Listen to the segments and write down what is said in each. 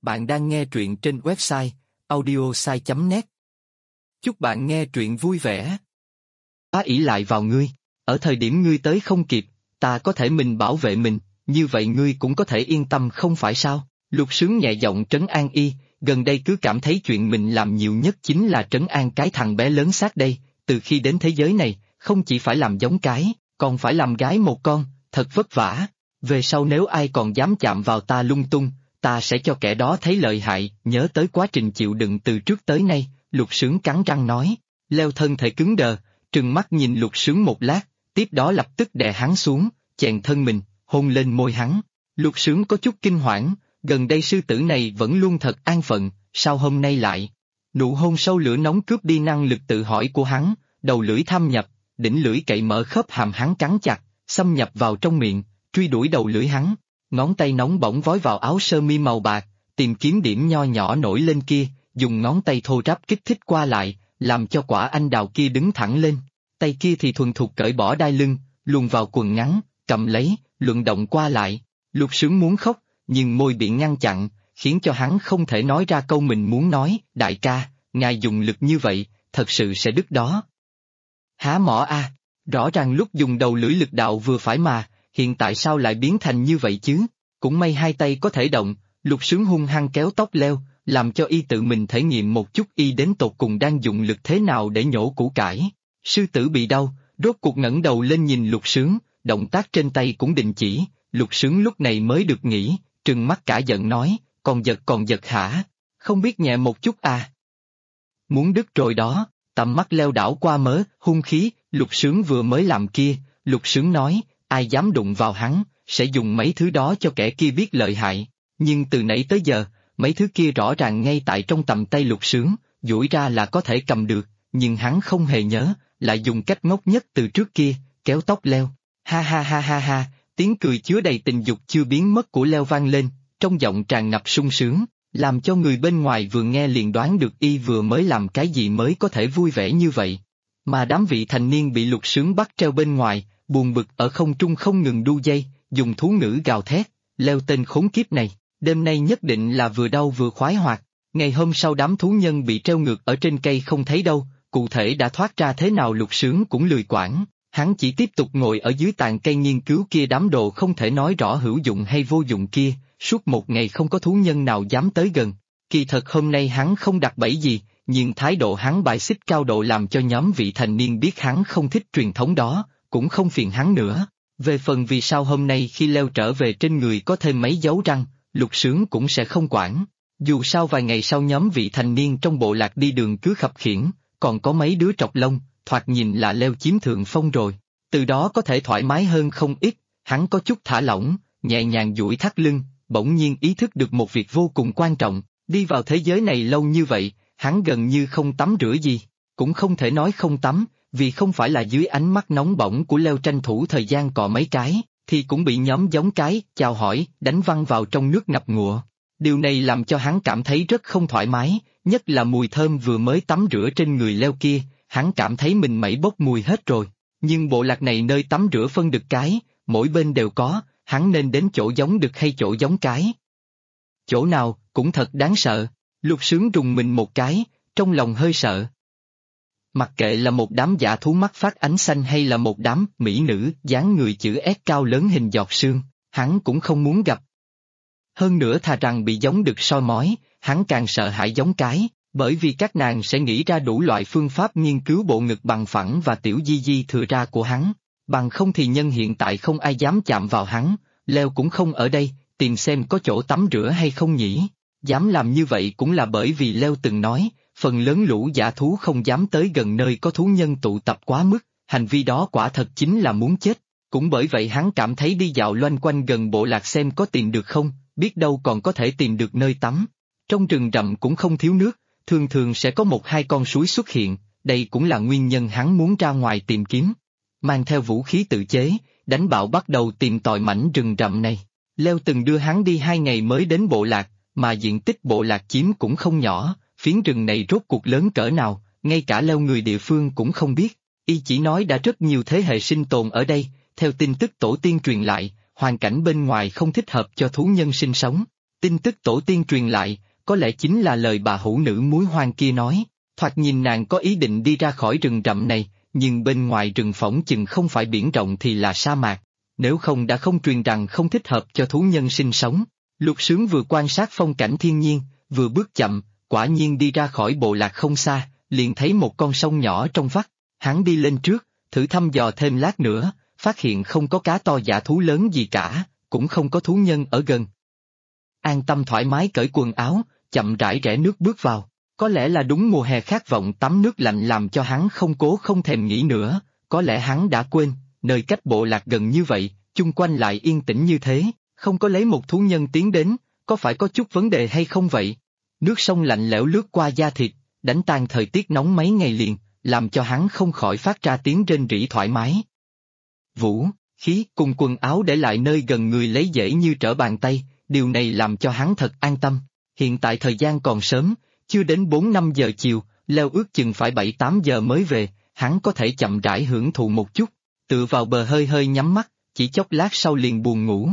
Bạn đang nghe truyện trên website audiosai.net. Chúc bạn nghe truyện vui vẻ. Ta ỷ lại vào ngươi, ở thời điểm ngươi tới không kịp, ta có thể mình bảo vệ mình, như vậy ngươi cũng có thể yên tâm không phải sao? Lục Sướng nhẹ giọng trấn an y, gần đây cứ cảm thấy chuyện mình làm nhiều nhất chính là trấn an cái thằng bé lớn xác đây, từ khi đến thế giới này, không chỉ phải làm giống cái, còn phải làm gái một con, thật vất vả. Về sau nếu ai còn dám chạm vào ta lung tung, ta sẽ cho kẻ đó thấy lợi hại. Nhớ tới quá trình chịu đựng từ trước tới nay, Lục Sướng cắn răng nói. Leo thân thể cứng đờ, trừng mắt nhìn Lục Sướng một lát, tiếp đó lập tức đè hắn xuống, chèn thân mình, hôn lên môi hắn. Lục Sướng có chút kinh hoảng, gần đây sư tử này vẫn luôn thật an phận, sao hôm nay lại? Nụ hôn sâu lửa nóng cướp đi năng lực tự hỏi của hắn, đầu lưỡi thâm nhập, đỉnh lưỡi cậy mở khớp hàm hắn cắn chặt, xâm nhập vào trong miệng, truy đuổi đầu lưỡi hắn. Ngón tay nóng bỏng vói vào áo sơ mi màu bạc, tìm kiếm điểm nho nhỏ nổi lên kia, dùng ngón tay thô ráp kích thích qua lại, làm cho quả anh đào kia đứng thẳng lên. Tay kia thì thuần thục cởi bỏ đai lưng, luồn vào quần ngắn, cầm lấy, luận động qua lại. Lục Sướng muốn khóc, nhưng môi bị ngăn chặn, khiến cho hắn không thể nói ra câu mình muốn nói. Đại ca, ngài dùng lực như vậy, thật sự sẽ đứt đó. Há mỏ a, rõ ràng lúc dùng đầu lưỡi lực đạo vừa phải mà, hiện tại sao lại biến thành như vậy chứ? Cũng may hai tay có thể động, Lục Sướng hung hăng kéo tóc Leo, làm cho y tự mình thể nghiệm một chút y đến tột cùng đang dùng lực thế nào để nhổ củ cải. Sư tử bị đau, rốt cuộc ngẩng đầu lên nhìn Lục Sướng, động tác trên tay cũng đình chỉ. Lục Sướng lúc này mới được nghỉ, trừng mắt cả giận nói, còn giật hả? Không biết nhẹ một chút à? Muốn đứt rồi đó. Tầm mắt Leo đảo qua mớ, hung khí, Lục Sướng vừa mới làm kia. Lục Sướng nói, ai dám đụng vào hắn, sẽ dùng mấy thứ đó cho kẻ kia biết lợi hại. Nhưng từ nãy tới giờ, mấy thứ kia rõ ràng ngay tại trong tầm tay Lục Sướng, duỗi ra là có thể cầm được, nhưng hắn không hề nhớ, lại dùng cách ngốc nhất từ trước kia, kéo tóc Leo. Ha ha ha ha ha, tiếng cười chứa đầy tình dục chưa biến mất của Leo vang lên, trong giọng tràn ngập sung sướng, làm cho người bên ngoài vừa nghe liền đoán được y vừa mới làm cái gì mới có thể vui vẻ như vậy. Mà đám vị thành niên bị Lục Sướng bắt treo bên ngoài, buồn bực ở không trung không ngừng đu dây, dùng thú ngữ gào thét, Leo tên khốn kiếp này, đêm nay nhất định là vừa đau vừa khoái hoạt. Ngày hôm sau đám thú nhân bị treo ngược ở trên cây không thấy đâu, cụ thể đã thoát ra thế nào Lục Sướng cũng lười quản, hắn chỉ tiếp tục ngồi ở dưới tàn cây nghiên cứu kia đám đồ không thể nói rõ hữu dụng hay vô dụng kia, suốt một ngày không có thú nhân nào dám tới gần. Kỳ thật hôm nay hắn không đặt bẫy gì, nhưng thái độ hắn bài xích cao độ làm cho nhóm vị thành niên biết hắn không thích truyền thống đó, cũng không phiền hắn nữa. Về phần vì sao hôm nay khi Leo trở về trên người có thêm mấy dấu răng, Lục Sướng cũng sẽ không quản. Dù sao vài ngày sau nhóm vị thành niên trong bộ lạc đi đường cứ khập khiễng, còn có mấy đứa trọc lông, thoạt nhìn là Leo chiếm thượng phong rồi. Từ đó có thể thoải mái hơn không ít, hắn có chút thả lỏng, nhẹ nhàng duỗi thắt lưng, bỗng nhiên ý thức được một việc vô cùng quan trọng, đi vào thế giới này lâu như vậy, hắn gần như không tắm rửa gì, cũng không thể nói không tắm, vì không phải là dưới ánh mắt nóng bỏng của Leo tranh thủ thời gian cọ mấy cái, thì cũng bị nhóm giống cái, chào hỏi, đánh văng vào trong nước ngập ngụa. Điều này làm cho hắn cảm thấy rất không thoải mái, nhất là mùi thơm vừa mới tắm rửa trên người Leo kia, hắn cảm thấy mình mẩy bốc mùi hết rồi. Nhưng bộ lạc này nơi tắm rửa phân đực cái, mỗi bên đều có, hắn nên đến chỗ giống đực hay chỗ giống cái? Chỗ nào, cũng thật đáng sợ. Lục Sướng rùng mình một cái, trong lòng hơi sợ. Mặc kệ là một đám dã thú mắt phát ánh xanh hay là một đám mỹ nữ dáng người chữ S cao lớn hình giọt sương, hắn cũng không muốn gặp. Hơn nữa thà rằng bị giống đực soi mói, hắn càng sợ hãi giống cái, bởi vì các nàng sẽ nghĩ ra đủ loại phương pháp nghiên cứu bộ ngực bằng phẳng và tiểu di di thừa ra của hắn. Bằng không thì nhân hiện tại không ai dám chạm vào hắn, Leo cũng không ở đây, tìm xem có chỗ tắm rửa hay không nhỉ. Dám làm như vậy cũng là bởi vì Leo từng nói, phần lớn lũ dã thú không dám tới gần nơi có thú nhân tụ tập quá mức, hành vi đó quả thật chính là muốn chết. Cũng bởi vậy hắn cảm thấy đi dạo loanh quanh gần bộ lạc xem có tìm được không, biết đâu còn có thể tìm được nơi tắm. Trong rừng rậm cũng không thiếu nước, thường thường sẽ có một hai con suối xuất hiện, đây cũng là nguyên nhân hắn muốn ra ngoài tìm kiếm. Mang theo vũ khí tự chế, đánh bạo bắt đầu tìm tòi mảnh rừng rậm này. Leo từng đưa hắn đi 2 ngày mới đến bộ lạc, mà diện tích bộ lạc chiếm cũng không nhỏ, phiến rừng này rốt cuộc lớn cỡ nào, ngay cả Leo người địa phương cũng không biết. Y chỉ nói đã rất nhiều thế hệ sinh tồn ở đây, theo tin tức tổ tiên truyền lại, hoàn cảnh bên ngoài không thích hợp cho thú nhân sinh sống. Tin tức tổ tiên truyền lại, có lẽ chính là lời bà hữu nữ muối hoang kia nói. Thoạt nhìn nàng có ý định đi ra khỏi rừng rậm này, nhưng bên ngoài rừng phỏng chừng không phải biển rộng thì là sa mạc. Nếu không đã không truyền rằng không thích hợp cho thú nhân sinh sống. Lục Sướng vừa quan sát phong cảnh thiên nhiên, vừa bước chậm, quả nhiên đi ra khỏi bộ lạc không xa, liền thấy một con sông nhỏ trong vắt. Hắn đi lên trước, thử thăm dò thêm lát nữa, phát hiện không có cá to dã thú lớn gì cả, cũng không có thú nhân ở gần. An tâm thoải mái cởi quần áo, chậm rãi rẽ nước bước vào. Có lẽ là đúng mùa hè khát vọng tắm nước lạnh làm cho hắn không thèm nghĩ nữa, có lẽ hắn đã quên, nơi cách bộ lạc gần như vậy, chung quanh lại yên tĩnh như thế, không có lấy một thú nhân tiến đến, có phải có chút vấn đề hay không vậy? Nước sông lạnh lẽo lướt qua da thịt, đánh tan thời tiết nóng mấy ngày liền, làm cho hắn không khỏi phát ra tiếng rên rỉ thoải mái. Vũ, khí cùng quần áo để lại nơi gần người lấy dễ như trở bàn tay, điều này làm cho hắn thật an tâm. Hiện tại thời gian còn sớm, chưa đến 4-5 giờ chiều, leo ước chừng phải 7-8 giờ mới về, hắn có thể chậm rãi hưởng thụ một chút, tựa vào bờ hơi hơi nhắm mắt, chỉ chốc lát sau liền buồn ngủ.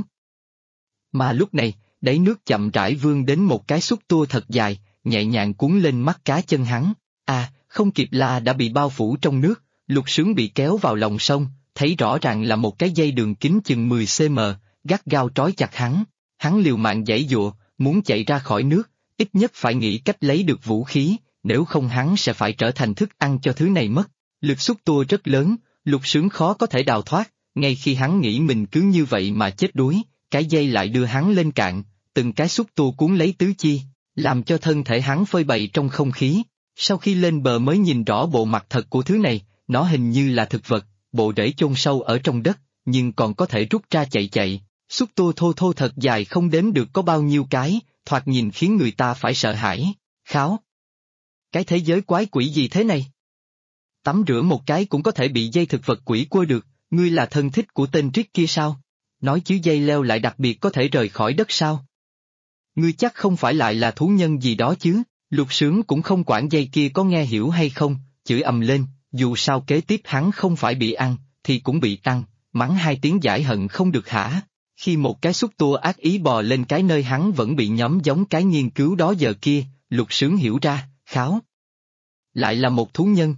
Mà lúc này, đáy nước chậm rãi vươn đến một cái xúc tua thật dài, nhẹ nhàng cuốn lên mắt cá chân hắn. Không kịp là đã bị bao phủ trong nước, Lục Sướng bị kéo vào lòng sông, thấy rõ ràng là một cái dây đường kính chừng 10 cm, gắt gao trói chặt hắn. Hắn liều mạng giãy giụa, muốn chạy ra khỏi nước, ít nhất phải nghĩ cách lấy được vũ khí, nếu không hắn sẽ phải trở thành thức ăn cho thứ này mất. Lực xúc tua rất lớn, Lục Sướng khó có thể đào thoát, ngay khi hắn nghĩ mình cứ như vậy mà chết đuối, cái dây lại đưa hắn lên cạn, từng cái xúc tua cuốn lấy tứ chi, làm cho thân thể hắn phơi bày trong không khí. Sau khi lên bờ mới nhìn rõ bộ mặt thật của thứ này, nó hình như là thực vật, bộ rễ chôn sâu ở trong đất, nhưng còn có thể rút ra chạy. Xúc tua thô thô thật dài không đếm được có bao nhiêu cái, thoạt nhìn khiến người ta phải sợ hãi. Kháo! Cái thế giới quái quỷ gì thế này? Tắm rửa một cái cũng có thể bị dây thực vật quỷ quơ được, ngươi là thân thích của tên Triết kia sao? Nói chứ dây leo lại đặc biệt có thể rời khỏi đất sao? Ngươi chắc không phải lại là thú nhân gì đó chứ? Lục Sướng cũng không quản dây kia có nghe hiểu hay không, chửi ầm lên, dù sao kế tiếp hắn không phải bị ăn, thì cũng bị ăn, mắng 2 tiếng giải hận không được hả? Khi một cái xúc tua ác ý bò lên cái nơi hắn vẫn bị nhóm giống cái nghiên cứu đó giờ kia, Lục Sướng hiểu ra, kháo. Lại là một thú nhân.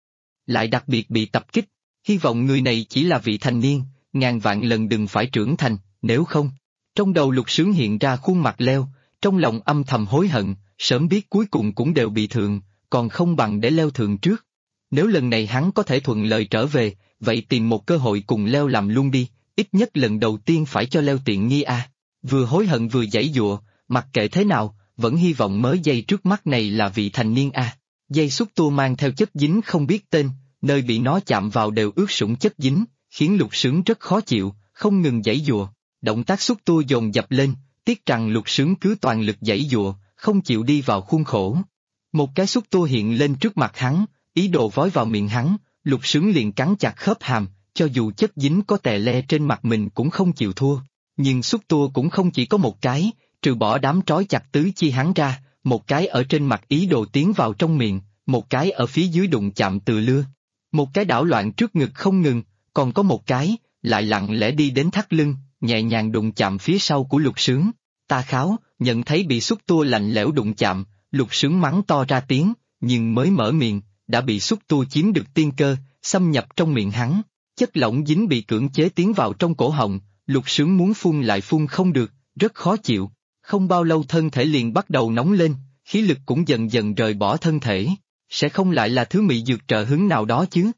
Lại đặc biệt bị tập kích, hy vọng người này chỉ là vị thành niên, ngàn vạn lần đừng phải trưởng thành, nếu không. Trong đầu Lục Sướng hiện ra khuôn mặt leo, trong lòng âm thầm hối hận, sớm biết cuối cùng cũng đều bị thượng, còn không bằng để leo thượng trước. Nếu lần này hắn có thể thuận lợi trở về, vậy tìm một cơ hội cùng leo làm luôn đi, ít nhất lần đầu tiên phải cho leo tiện nghi a. Vừa hối hận vừa giãy giụa, mặc kệ thế nào, vẫn hy vọng mớ dây trước mắt này là vị thành niên a. Dây xúc tua mang theo chất dính không biết tên, nơi bị nó chạm vào đều ướt sũng chất dính, khiến Lục Sướng rất khó chịu, không ngừng giãy giụa. Động tác xúc tua dồn dập lên, tiếc rằng Lục Sướng cứ toàn lực giãy giụa, không chịu đi vào khuôn khổ. Một cái xúc tua hiện lên trước mặt hắn, ý đồ vói vào miệng hắn, Lục Sướng liền cắn chặt khớp hàm, cho dù chất dính có tè le trên mặt mình cũng không chịu thua. Nhưng xúc tua cũng không chỉ có một cái, trừ bỏ đám trói chặt tứ chi hắn ra, một cái ở trên mặt ý đồ tiến vào trong miệng, một cái ở phía dưới đụng chạm từ lưa. Một cái đảo loạn trước ngực không ngừng, còn có một cái, lại lặng lẽ đi đến thắt lưng, nhẹ nhàng đụng chạm phía sau của Lục Sướng. Ta kháo, nhận thấy bị xúc tua lạnh lẽo đụng chạm, Lục Sướng mắng to ra tiếng, nhưng mới mở miệng, đã bị xúc tua chiếm được tiên cơ, xâm nhập trong miệng hắn. Chất lỏng dính bị cưỡng chế tiến vào trong cổ họng, Lục Sướng muốn phun lại phun không được, rất khó chịu. Không bao lâu thân thể liền bắt đầu nóng lên, khí lực cũng dần dần rời bỏ thân thể. Sẽ không lại là thứ mị dược trợ hứng nào đó chứ?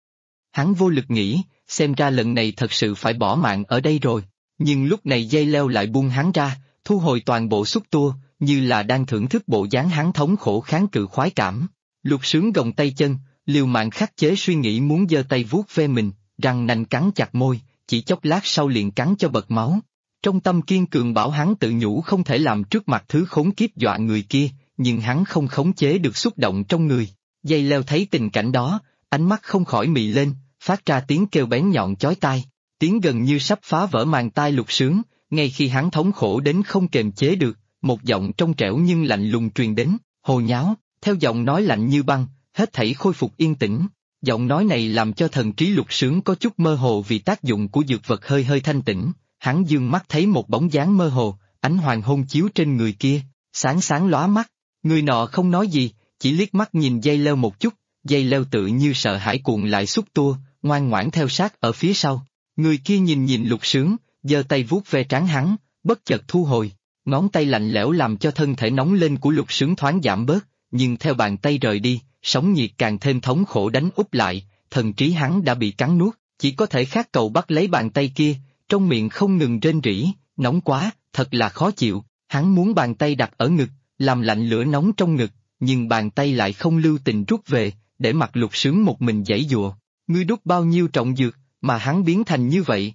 Hắn vô lực nghĩ, xem ra lần này thật sự phải bỏ mạng ở đây rồi. Nhưng lúc này dây leo lại buông hắn ra, thu hồi toàn bộ xúc tua, như là đang thưởng thức bộ dáng hắn thống khổ kháng cự khoái cảm. Lục Sướng gồng tay chân, liều mạng khắc chế suy nghĩ muốn giơ tay vuốt ve mình, răng nanh cắn chặt môi, chỉ chốc lát sau liền cắn cho bật máu. Trong tâm kiên cường bảo hắn tự nhủ không thể làm trước mặt thứ khốn kiếp dọa người kia, nhưng hắn không khống chế được xúc động trong người. Dây leo thấy tình cảnh đó, ánh mắt không khỏi mị lên, phát ra tiếng kêu bén nhọn chói tai, tiếng gần như sắp phá vỡ màng tai Lục Sướng. Ngay khi hắn thống khổ đến không kềm chế được, một giọng trong trẻo nhưng lạnh lùng truyền đến, hồ nháo, theo giọng nói lạnh như băng, hết thảy khôi phục yên tĩnh. Giọng nói này làm cho thần trí Lục Sướng có chút mơ hồ vì tác dụng của dược vật hơi hơi thanh tĩnh, hắn dương mắt thấy một bóng dáng mơ hồ, ánh hoàng hôn chiếu trên người kia, sáng sáng lóa mắt. Người nọ không nói gì, chỉ liếc mắt nhìn dây leo một chút, dây leo tự như sợ hãi cuộn lại xúc tua, ngoan ngoãn theo sát ở phía sau. Người kia nhìn Lục Sướng, giơ tay vuốt ve trán hắn, bất chợt thu hồi, ngón tay lạnh lẽo làm cho thân thể nóng lên của Lục Sướng thoáng giảm bớt, nhưng theo bàn tay rời đi, sóng nhiệt càng thêm thống khổ đánh úp lại, thần trí hắn đã bị cắn nuốt, chỉ có thể khát cầu bắt lấy bàn tay kia, trong miệng không ngừng rên rỉ, nóng quá, thật là khó chịu, hắn muốn bàn tay đặt ở ngực, làm lạnh lửa nóng trong ngực, nhưng bàn tay lại không lưu tình rút về, để mặc Lục Sướng một mình giãy giụa. Ngươi đút bao nhiêu trọng dược, mà hắn biến thành như vậy?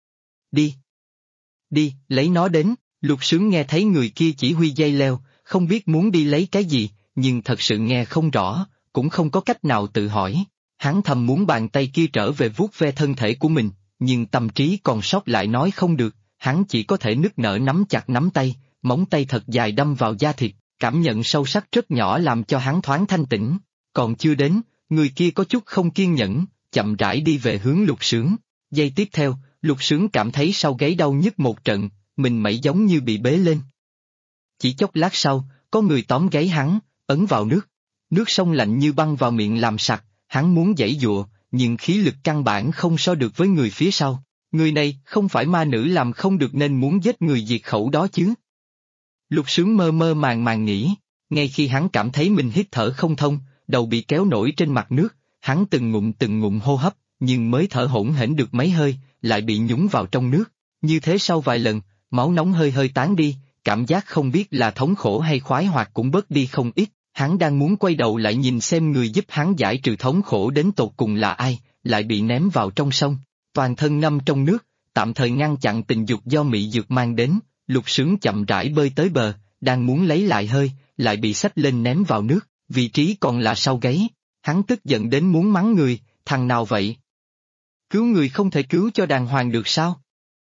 Đi! Đi, lấy nó đến, Lục Sướng nghe thấy người kia chỉ huy dây leo, không biết muốn đi lấy cái gì, nhưng thật sự nghe không rõ, cũng không có cách nào tự hỏi. Hắn thầm muốn bàn tay kia trở về vuốt ve thân thể của mình, nhưng tâm trí còn sót lại nói không được, hắn chỉ có thể nức nở nắm chặt nắm tay, móng tay thật dài đâm vào da thịt, cảm nhận sâu sắc rất nhỏ làm cho hắn thoáng thanh tĩnh. Còn chưa đến, người kia có chút không kiên nhẫn, chậm rãi đi về hướng Lục Sướng. Giây tiếp theo, Lục Sướng cảm thấy sau gáy đau nhức một trận, mình mẩy giống như bị bế lên. Chỉ chốc lát sau, có người tóm gáy hắn, ấn vào nước. Nước sông lạnh như băng vào miệng làm sặc, hắn muốn giãy giụa, nhưng khí lực căn bản không so được với người phía sau. Người này không phải ma nữ làm không được nên muốn giết người diệt khẩu đó chứ. Lục Sướng mơ mơ màng màng nghĩ, ngay khi hắn cảm thấy mình hít thở không thông, đầu bị kéo nổi trên mặt nước, hắn từng ngụm hô hấp, nhưng mới thở hổn hển được mấy hơi, lại bị nhúng vào trong nước. Như thế sau vài lần, máu nóng hơi hơi tán đi, cảm giác không biết là thống khổ hay khoái hoạt cũng bớt đi không ít. Hắn đang muốn quay đầu lại nhìn xem người giúp hắn giải trừ thống khổ đến tột cùng là ai, lại bị ném vào trong sông. Toàn thân ngâm trong nước, tạm thời ngăn chặn tình dục do mị dược mang đến, Lục Sướng chậm rãi bơi tới bờ, đang muốn lấy lại hơi, lại bị xách lên ném vào nước, vị trí còn là sau gáy. Hắn tức giận đến muốn mắng người, thằng nào vậy? Cứu người không thể cứu cho đàng hoàng được sao?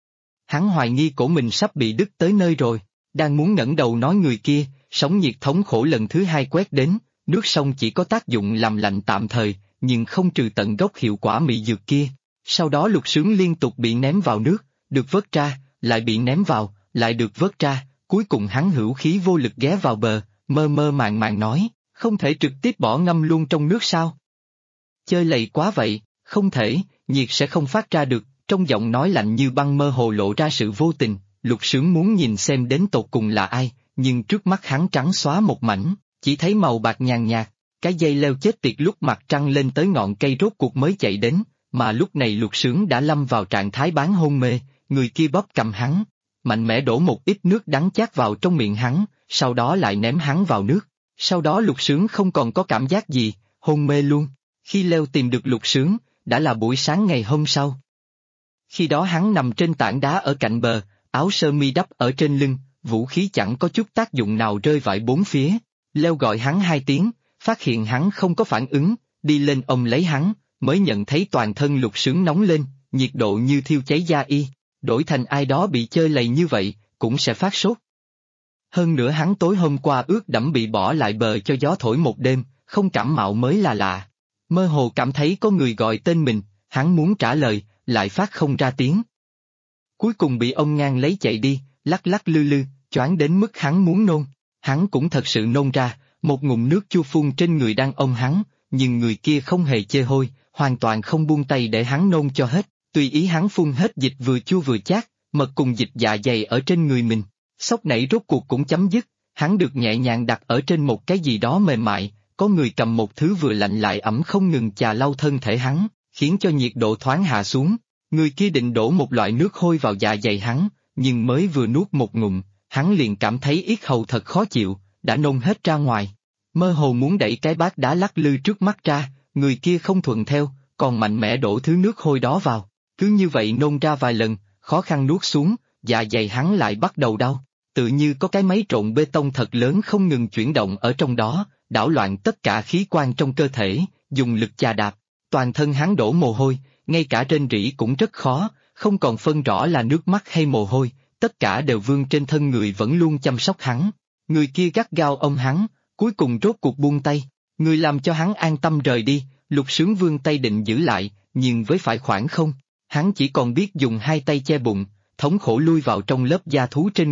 Hắn hoài nghi cổ mình sắp bị đứt tới nơi rồi, đang muốn ngẩng đầu nói người kia, sóng nhiệt thống khổ lần thứ hai quét đến, nước sông chỉ có tác dụng làm lạnh tạm thời, nhưng không trừ tận gốc hiệu quả mị dược kia. Sau đó Lục Sướng liên tục bị ném vào nước, được vớt ra, lại bị ném vào, lại được vớt ra, cuối cùng hắn hữu khí vô lực ghé vào bờ, mơ mơ màng màng nói, không thể trực tiếp bỏ ngâm luôn trong nước sao? Chơi lầy quá vậy, không thể, nhiệt sẽ không phát ra được, trong giọng nói lạnh như băng mơ hồ lộ ra sự vô tình. Lục Sướng muốn nhìn xem đến tột cùng là ai, nhưng trước mắt hắn trắng xóa một mảnh, chỉ thấy màu bạc nhàn nhạt, cái dây leo chết tiệt lúc mặt trăng lên tới ngọn cây rốt cuộc mới chạy đến, mà lúc này Lục Sướng đã lâm vào trạng thái bán hôn mê, người kia bóp cầm hắn, mạnh mẽ đổ một ít nước đắng chát vào trong miệng hắn, sau đó lại ném hắn vào nước, sau đó Lục Sướng không còn có cảm giác gì, hôn mê luôn. Khi leo tìm được Lục Sướng, đã là buổi sáng ngày hôm sau. Khi đó hắn nằm trên tảng đá ở cạnh bờ, áo sơ mi đắp ở trên lưng, vũ khí chẳng có chút tác dụng nào rơi vãi bốn phía. Leo gọi hắn 2 tiếng, phát hiện hắn không có phản ứng, đi lên ôm lấy hắn, mới nhận thấy toàn thân Lục Sướng nóng lên, nhiệt độ như thiêu cháy da y, đổi thành ai đó bị chơi lầy như vậy, cũng sẽ phát sốt. Hơn nữa hắn tối hôm qua ướt đẫm bị bỏ lại bờ cho gió thổi một đêm, không cảm mạo mới là lạ. Mơ hồ cảm thấy có người gọi tên mình, hắn muốn trả lời, lại phát không ra tiếng. Cuối cùng bị ông ngang lấy chạy đi, lắc lắc lư lư, choáng đến mức hắn muốn nôn. Hắn cũng thật sự nôn ra, một ngụm nước chua phun trên người đang ôm hắn, nhưng người kia không hề chê hôi, hoàn toàn không buông tay để hắn nôn cho hết, tùy ý hắn phun hết dịch vừa chua vừa chát, mật cùng dịch dạ dày ở trên người mình. Sốc nảy rốt cuộc cũng chấm dứt, hắn được nhẹ nhàng đặt ở trên một cái gì đó mềm mại, có người cầm một thứ vừa lạnh lại ẩm không ngừng chà lau thân thể hắn, khiến cho nhiệt độ thoáng hạ xuống. Người kia định đổ một loại nước hôi vào dạ dày hắn, nhưng mới vừa nuốt một ngụm, hắn liền cảm thấy yết hầu thật khó chịu, đã nôn hết ra ngoài. Mơ hồ muốn đẩy cái bát đá lắc lư trước mắt ra, người kia không thuận theo, còn mạnh mẽ đổ thứ nước hôi đó vào. Cứ như vậy nôn ra vài lần, khó khăn nuốt xuống, dạ dày hắn lại bắt đầu đau. Tự như có cái máy trộn bê tông thật lớn không ngừng chuyển động ở trong đó, đảo loạn tất cả khí quan trong cơ thể, dùng lực chà đạp. Toàn thân hắn đổ mồ hôi, ngay cả rên rỉ cũng rất khó, không còn phân rõ là nước mắt hay mồ hôi, tất cả đều vương trên thân người vẫn luôn chăm sóc hắn. Người kia gắt gao ôm hắn, cuối cùng rốt cuộc buông tay, người làm cho hắn an tâm rời đi. Lục Sướng vươn tay định giữ lại, nhưng với phải khoảng không, hắn chỉ còn biết dùng 2 tay che bụng, thống khổ lui vào trong lớp da thú trên người,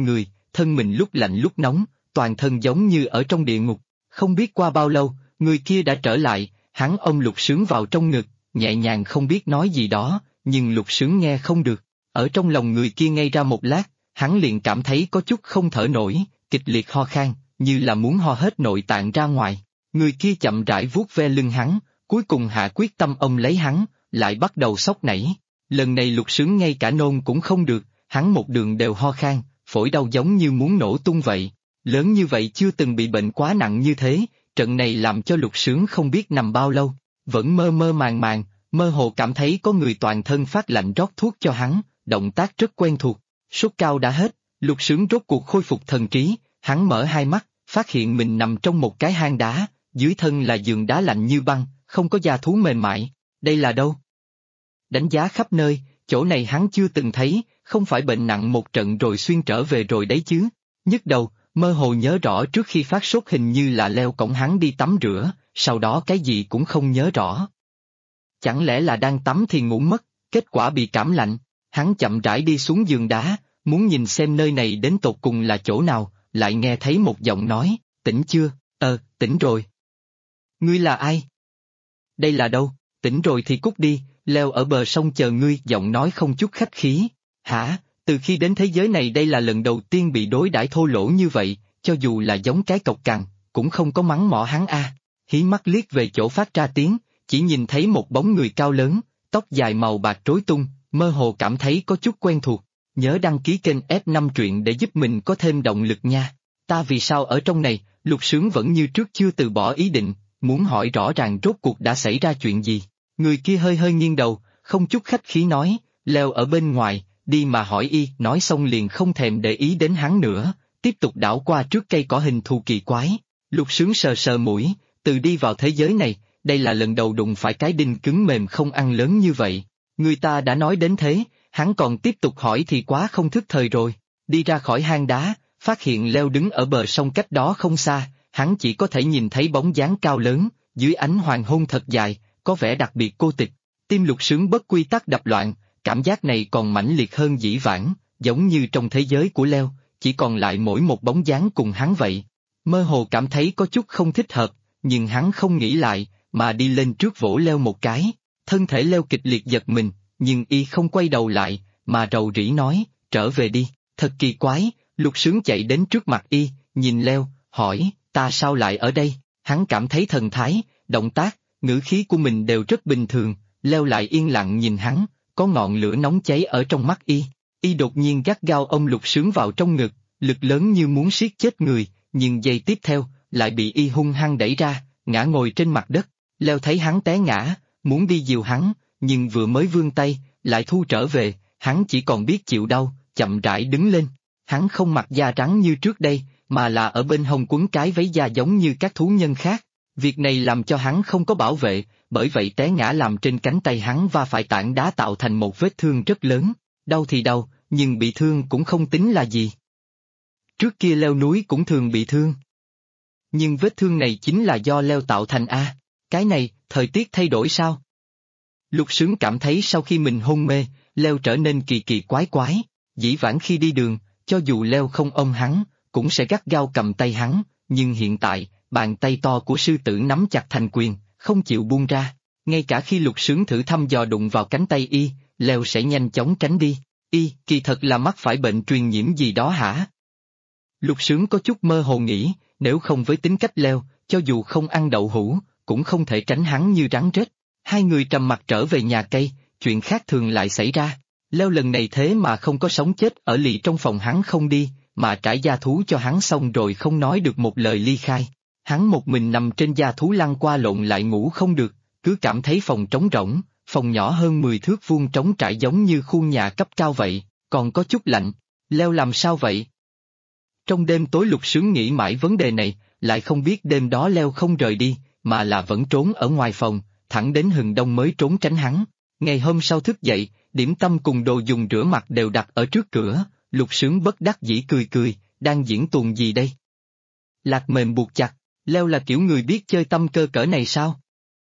thân mình lúc lạnh lúc nóng, toàn thân giống như ở trong địa ngục. Không biết qua bao lâu, người kia đã trở lại, hắn ôm Lục Sướng vào trong ngực, nhẹ nhàng không biết nói gì đó, nhưng Lục Sướng nghe không được. Ở trong lòng người kia ngay ra một lát, hắn liền cảm thấy có chút không thở nổi, kịch liệt ho khan, như là muốn ho hết nội tạng ra ngoài. Người kia chậm rãi vuốt ve lưng hắn, cuối cùng hạ quyết tâm ôm lấy hắn, lại bắt đầu xóc nảy. Lần này Lục Sướng ngay cả nôn cũng không được, hắn một đường đều ho khan, phổi đau giống như muốn nổ tung vậy. Lớn như vậy chưa từng bị bệnh quá nặng như thế, trận này làm cho Lục Sướng không biết nằm bao lâu, vẫn mơ mơ màng màng, mơ hồ cảm thấy có người toàn thân phát lạnh rót thuốc cho hắn, động tác rất quen thuộc. Sốt cao đã hết, Lục Sướng rốt cuộc khôi phục thần trí, hắn mở hai mắt, phát hiện mình nằm trong một cái hang đá, dưới thân là giường đá lạnh như băng, không có da thú mềm mại. Đây là đâu? Đánh giá khắp nơi, chỗ này hắn chưa từng thấy, không phải bệnh nặng một trận rồi xuyên trở về rồi đấy chứ. Nhức đầu, mơ hồ nhớ rõ trước khi phát sốt hình như là leo cổng hắn đi tắm rửa, sau đó cái gì cũng không nhớ rõ. Chẳng lẽ là đang tắm thì ngủ mất, kết quả bị cảm lạnh, hắn chậm rãi đi xuống giường đá, muốn nhìn xem nơi này đến tột cùng là chỗ nào, lại nghe thấy một giọng nói, tỉnh chưa, tỉnh rồi. Ngươi là ai? Đây là đâu, tỉnh rồi thì cút đi, leo ở bờ sông chờ ngươi, giọng nói không chút khách khí. Hả, từ khi đến thế giới này đây là lần đầu tiên bị đối đãi thô lỗ như vậy, cho dù là giống cái cọc cằn, cũng không có mắng mỏ hắn a. Hí mắt liếc về chỗ phát ra tiếng, chỉ nhìn thấy một bóng người cao lớn, tóc dài màu bạc rối tung, mơ hồ cảm thấy có chút quen thuộc. Nhớ đăng ký kênh F5 truyện để giúp mình có thêm động lực nha. Ta vì sao ở trong này, Lục Sướng vẫn như trước chưa từ bỏ ý định, muốn hỏi rõ ràng rốt cuộc đã xảy ra chuyện gì. Người kia hơi hơi nghiêng đầu, không chút khách khí nói, leo ở bên ngoài, đi mà hỏi y, nói xong liền không thèm để ý đến hắn nữa, tiếp tục đảo qua trước cây cỏ hình thù kỳ quái. Lục Sướng sờ sờ mũi, từ đi vào thế giới này, đây là lần đầu đụng phải cái đinh cứng mềm không ăn lớn như vậy. Người ta đã nói đến thế, hắn còn tiếp tục hỏi thì quá không thức thời rồi. Đi ra khỏi hang đá, phát hiện leo đứng ở bờ sông cách đó không xa, hắn chỉ có thể nhìn thấy bóng dáng cao lớn, dưới ánh hoàng hôn thật dài, có vẻ đặc biệt cô tịch. Tim Lục Sướng bất quy tắc đập loạn, cảm giác này còn mãnh liệt hơn dĩ vãng, giống như trong thế giới của leo, chỉ còn lại mỗi một bóng dáng cùng hắn vậy. Mơ hồ cảm thấy có chút không thích hợp, nhưng hắn không nghĩ lại, mà đi lên trước vỗ leo một cái. Thân thể leo kịch liệt giật mình, nhưng y không quay đầu lại, mà rầu rĩ nói, trở về đi. Thật kỳ quái, Lục Sướng chạy đến trước mặt y, nhìn leo, hỏi, ta sao lại ở đây? Hắn cảm thấy thần thái, động tác, ngữ khí của mình đều rất bình thường, leo lại yên lặng nhìn hắn, có ngọn lửa nóng cháy ở trong mắt y. Y đột nhiên gắt gao ôm Lục Sướng vào trong ngực, lực lớn như muốn siết chết người, nhưng giây tiếp theo, lại bị y hung hăng đẩy ra, ngã ngồi trên mặt đất. Leo thấy hắn té ngã, muốn đi dìu hắn, nhưng vừa mới vươn tay, lại thu trở về, hắn chỉ còn biết chịu đau, chậm rãi đứng lên. Hắn không mặc da trắng như trước đây, mà là ở bên hông quấn cái váy da giống như các thú nhân khác. Việc này làm cho hắn không có bảo vệ, bởi vậy té ngã làm trên cánh tay hắn va phải tảng đá tạo thành một vết thương rất lớn. Đau thì đau, nhưng bị thương cũng không tính là gì. Trước kia leo núi cũng thường bị thương. Nhưng vết thương này chính là do leo tạo thành a. Cái này, thời tiết thay đổi sao? Lục Sướng cảm thấy sau khi mình hôn mê, leo trở nên kỳ kỳ quái quái. Dĩ vãng khi đi đường, cho dù leo không ôm hắn, cũng sẽ gắt gao cầm tay hắn, nhưng hiện tại, bàn tay to của sư tử nắm chặt thành quyền, không chịu buông ra. Ngay cả khi Lục Sướng thử thăm dò đụng vào cánh tay y, leo sẽ nhanh chóng tránh đi. Y, kỳ thật là mắc phải bệnh truyền nhiễm gì đó hả? Lục Sướng có chút mơ hồ nghĩ, nếu không với tính cách leo, cho dù không ăn đậu hũ, cũng không thể tránh hắn như rắn rết. Hai người trầm mặc trở về nhà cây, chuyện khác thường lại xảy ra. Leo lần này thế mà không có sống chết ở lì trong phòng hắn không đi, mà trải da thú cho hắn xong rồi không nói được một lời ly khai. Hắn một mình nằm trên da thú lăn qua lộn lại ngủ không được, cứ cảm thấy phòng trống rỗng, phòng nhỏ hơn 10 thước vuông trống trải giống như khu nhà cấp cao vậy, còn có chút lạnh. Leo làm sao vậy? Trong đêm tối Lục Sướng nghĩ mãi vấn đề này, lại không biết đêm đó leo không rời đi, mà là vẫn trốn ở ngoài phòng, thẳng đến hừng đông mới trốn tránh hắn. Ngày hôm sau thức dậy, điểm tâm cùng đồ dùng rửa mặt đều đặt ở trước cửa, Lục Sướng bất đắc dĩ cười cười, đang diễn tuồng gì đây? Lạc mềm buộc chặt, leo là kiểu người biết chơi tâm cơ cỡ này sao?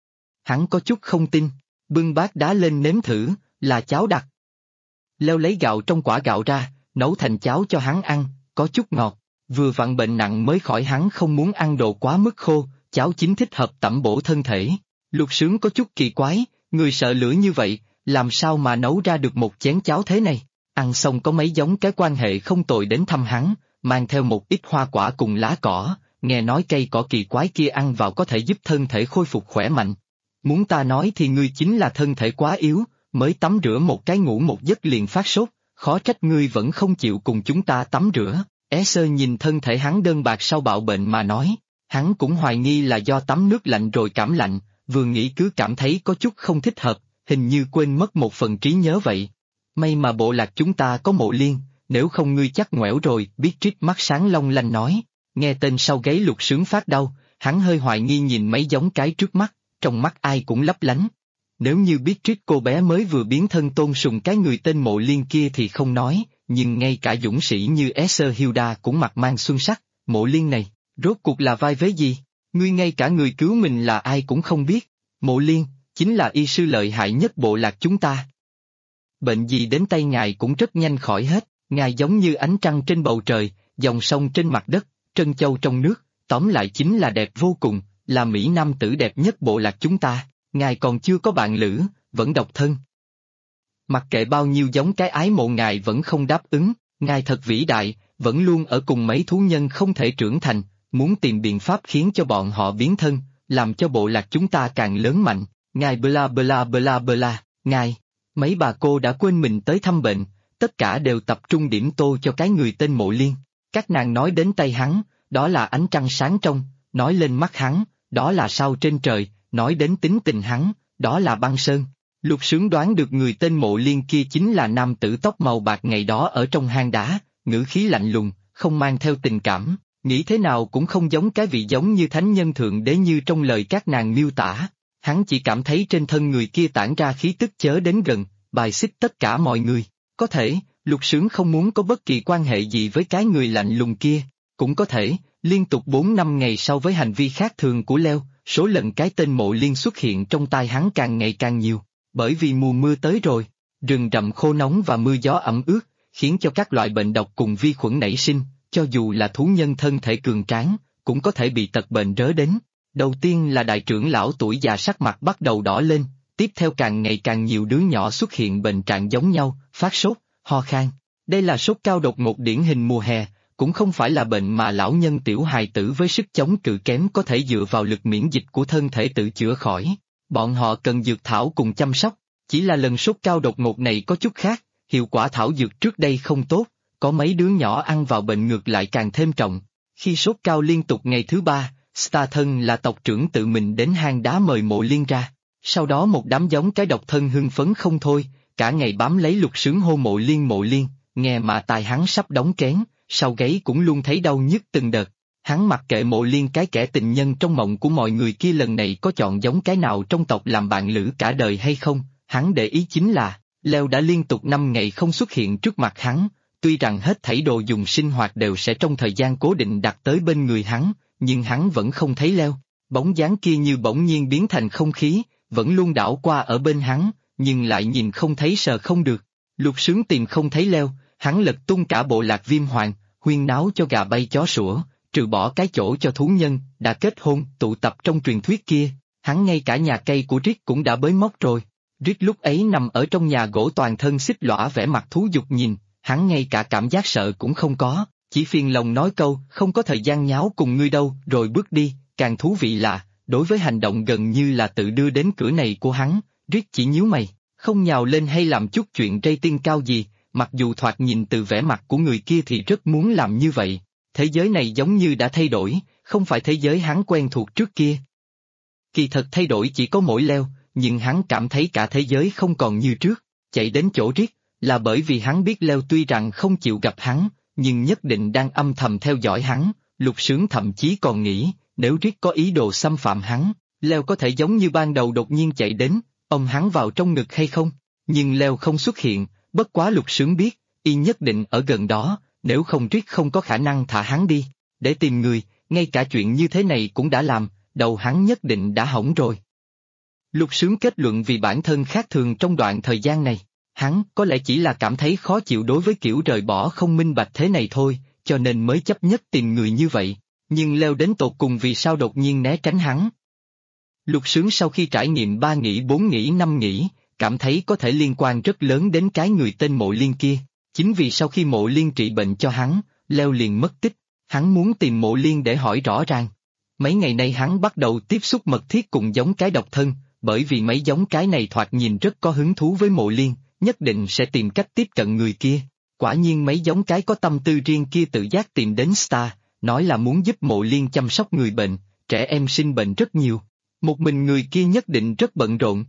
Hắn có chút không tin, bưng bát đá lên nếm thử, là cháo đặc. Leo lấy gạo trong quả gạo ra, nấu thành cháo cho hắn ăn, có chút ngọt, vừa vặn bệnh nặng mới khỏi hắn không muốn ăn đồ quá mức khô, cháo chín thích hợp tẩm bổ thân thể. Lục Sướng có chút kỳ quái, người sợ lửa như vậy, làm sao mà nấu ra được một chén cháo thế này? Ăn xong có mấy giống cái quan hệ không tồi đến thăm hắn, mang theo một ít hoa quả cùng lá cỏ, nghe nói cây cỏ kỳ quái kia ăn vào có thể giúp thân thể khôi phục khỏe mạnh. Muốn ta nói thì ngươi chính là thân thể quá yếu, mới tắm rửa một cái ngủ một giấc liền phát sốt, khó trách ngươi vẫn không chịu cùng chúng ta tắm rửa. Sơ nhìn thân thể hắn đơn bạc sau bạo bệnh mà nói, hắn cũng hoài nghi là do tắm nước lạnh rồi cảm lạnh, vừa nghĩ cứ cảm thấy có chút không thích hợp, hình như quên mất một phần trí nhớ vậy. May mà bộ lạc chúng ta có Mộ Liên, nếu không ngươi chắc ngoẻo rồi, biết trích mắt sáng long lanh nói. Nghe tên sau gáy Lục Sướng phát đau, hắn hơi hoài nghi nhìn mấy giống cái trước mắt, trong mắt ai cũng lấp lánh. Nếu như biết trích cô bé mới vừa biến thân tôn sùng cái người tên Mộ Liên kia thì không nói, nhưng ngay cả dũng sĩ như Esther Hilda cũng mặt mang xuân sắc. Mộ Liên này, rốt cuộc là vai vế gì? Ngươi ngay cả người cứu mình là ai cũng không biết. Mộ Liên, chính là y sư lợi hại nhất bộ lạc chúng ta. Bệnh gì đến tay ngài cũng rất nhanh khỏi hết, ngài giống như ánh trăng trên bầu trời, dòng sông trên mặt đất, trân châu trong nước, tóm lại chính là đẹp vô cùng, là mỹ nam tử đẹp nhất bộ lạc chúng ta, ngài còn chưa có bạn lữ, vẫn độc thân. Mặc kệ bao nhiêu giống cái ái mộ ngài vẫn không đáp ứng, ngài thật vĩ đại, vẫn luôn ở cùng mấy thú nhân không thể trưởng thành, muốn tìm biện pháp khiến cho bọn họ biến thân, làm cho bộ lạc chúng ta càng lớn mạnh, ngài bla bla bla bla, ngài. Mấy bà cô đã quên mình tới thăm bệnh, tất cả đều tập trung điểm tô cho cái người tên Mộ Liên. Các nàng nói đến tay hắn, đó là ánh trăng sáng trong, nói lên mắt hắn, đó là sao trên trời, nói đến tính tình hắn, đó là băng sơn. Lục Sướng đoán được người tên Mộ Liên kia chính là nam tử tóc màu bạc ngày đó ở trong hang đá, ngữ khí lạnh lùng, không mang theo tình cảm, nghĩ thế nào cũng không giống cái vị giống như thánh nhân thượng đế như trong lời các nàng miêu tả. Hắn chỉ cảm thấy trên thân người kia tản ra khí tức chớ đến gần, bài xích tất cả mọi người. Có thể, Lục Sướng không muốn có bất kỳ quan hệ gì với cái người lạnh lùng kia. Cũng có thể, liên tục 4 năm ngày sau với hành vi khác thường của Leo, số lần cái tên Mộ Liên xuất hiện trong tai hắn càng ngày càng nhiều. Bởi vì mùa mưa tới rồi, rừng rậm khô nóng và mưa gió ẩm ướt, khiến cho các loại bệnh độc cùng vi khuẩn nảy sinh, cho dù là thú nhân thân thể cường tráng, cũng có thể bị tật bệnh rớ đến. Đầu tiên là đại trưởng lão tuổi già sắc mặt bắt đầu đỏ lên, tiếp theo càng ngày càng nhiều đứa nhỏ xuất hiện bệnh trạng giống nhau, phát sốt, ho khan. Đây là sốt cao đột ngột điển hình mùa hè, cũng không phải là bệnh mà lão nhân tiểu hài tử với sức chống cự kém có thể dựa vào lực miễn dịch của thân thể tự chữa khỏi. Bọn họ cần dược thảo cùng chăm sóc, chỉ là lần sốt cao đột ngột này có chút khác, hiệu quả thảo dược trước đây không tốt, có mấy đứa nhỏ ăn vào bệnh ngược lại càng thêm trọng. Khi sốt cao liên tục ngày thứ 3, Star thân là tộc trưởng tự mình đến hang đá mời Mộ Liên ra. Sau đó một đám giống cái độc thân hưng phấn không thôi, cả ngày bám lấy Lục Sướng hô Mộ Liên, nghe mà tai hắn sắp đóng kén, sau gáy cũng luôn thấy đau nhức từng đợt. Hắn mặc kệ Mộ Liên cái kẻ tình nhân trong mộng của mọi người kia lần này có chọn giống cái nào trong tộc làm bạn lữ cả đời hay không, hắn để ý chính là, Leo đã liên tục 5 ngày không xuất hiện trước mặt hắn, tuy rằng hết thảy đồ dùng sinh hoạt đều sẽ trong thời gian cố định đặt tới bên người hắn, nhưng hắn vẫn không thấy Leo. Bóng dáng kia như bỗng nhiên biến thành không khí, vẫn luôn đảo qua ở bên hắn, nhưng lại nhìn không thấy sờ không được. Lục Sướng tìm không thấy Leo, hắn lật tung cả bộ lạc Viêm Hoàng, huyên náo cho gà bay chó sủa, trừ bỏ cái chỗ cho thú nhân đã kết hôn tụ tập trong truyền thuyết kia, hắn ngay cả nhà cây của Rick cũng đã bới móc rồi. Rick lúc ấy nằm ở trong nhà gỗ toàn thân xích lõa vẻ mặt thú dục nhìn, hắn ngay cả cảm giác sợ cũng không có, chỉ phiền lòng nói câu không có thời gian nháo cùng ngươi đâu rồi bước đi. Càng thú vị là, đối với hành động gần như là tự đưa đến cửa này của hắn, Rick chỉ nhíu mày, không nhào lên hay làm chút chuyện rating cao gì, mặc dù thoạt nhìn từ vẻ mặt của người kia thì rất muốn làm như vậy. Thế giới này giống như đã thay đổi, không phải thế giới hắn quen thuộc trước kia. Kỳ thật thay đổi chỉ có mỗi Leo, nhưng hắn cảm thấy cả thế giới không còn như trước, chạy đến chỗ Rick, là bởi vì hắn biết Leo tuy rằng không chịu gặp hắn, nhưng nhất định đang âm thầm theo dõi hắn. Lục Sướng thậm chí còn nghĩ, nếu Rick có ý đồ xâm phạm hắn, Leo có thể giống như ban đầu đột nhiên chạy đến, ôm hắn vào trong ngực hay không, nhưng Leo không xuất hiện, bất quá Lục Sướng biết, y nhất định ở gần đó, nếu không Rick không có khả năng thả hắn đi, để tìm người, ngay cả chuyện như thế này cũng đã làm, đầu hắn nhất định đã hỏng rồi. Lục Sướng kết luận vì bản thân khác thường trong đoạn thời gian này, hắn có lẽ chỉ là cảm thấy khó chịu đối với kiểu rời bỏ không minh bạch thế này thôi, cho nên mới chấp nhất tìm người như vậy. Nhưng Leo đến tột cùng vì sao đột nhiên né tránh hắn? Lục Sướng sau khi trải nghiệm 3 nghĩ 4 nghĩ 5 nghĩ, cảm thấy có thể liên quan rất lớn đến cái người tên Mộ Liên kia. Chính vì sau khi Mộ Liên trị bệnh cho hắn, Leo liền mất tích, hắn muốn tìm Mộ Liên để hỏi rõ ràng. Mấy ngày nay hắn bắt đầu tiếp xúc mật thiết cùng giống cái độc thân, bởi vì mấy giống cái này thoạt nhìn rất có hứng thú với Mộ Liên, nhất định sẽ tìm cách tiếp cận người kia. Quả nhiên mấy giống cái có tâm tư riêng kia tự giác tìm đến Star, nói là muốn giúp Mộ Liên chăm sóc người bệnh, trẻ em sinh bệnh rất nhiều. Một mình người kia nhất định rất bận rộn.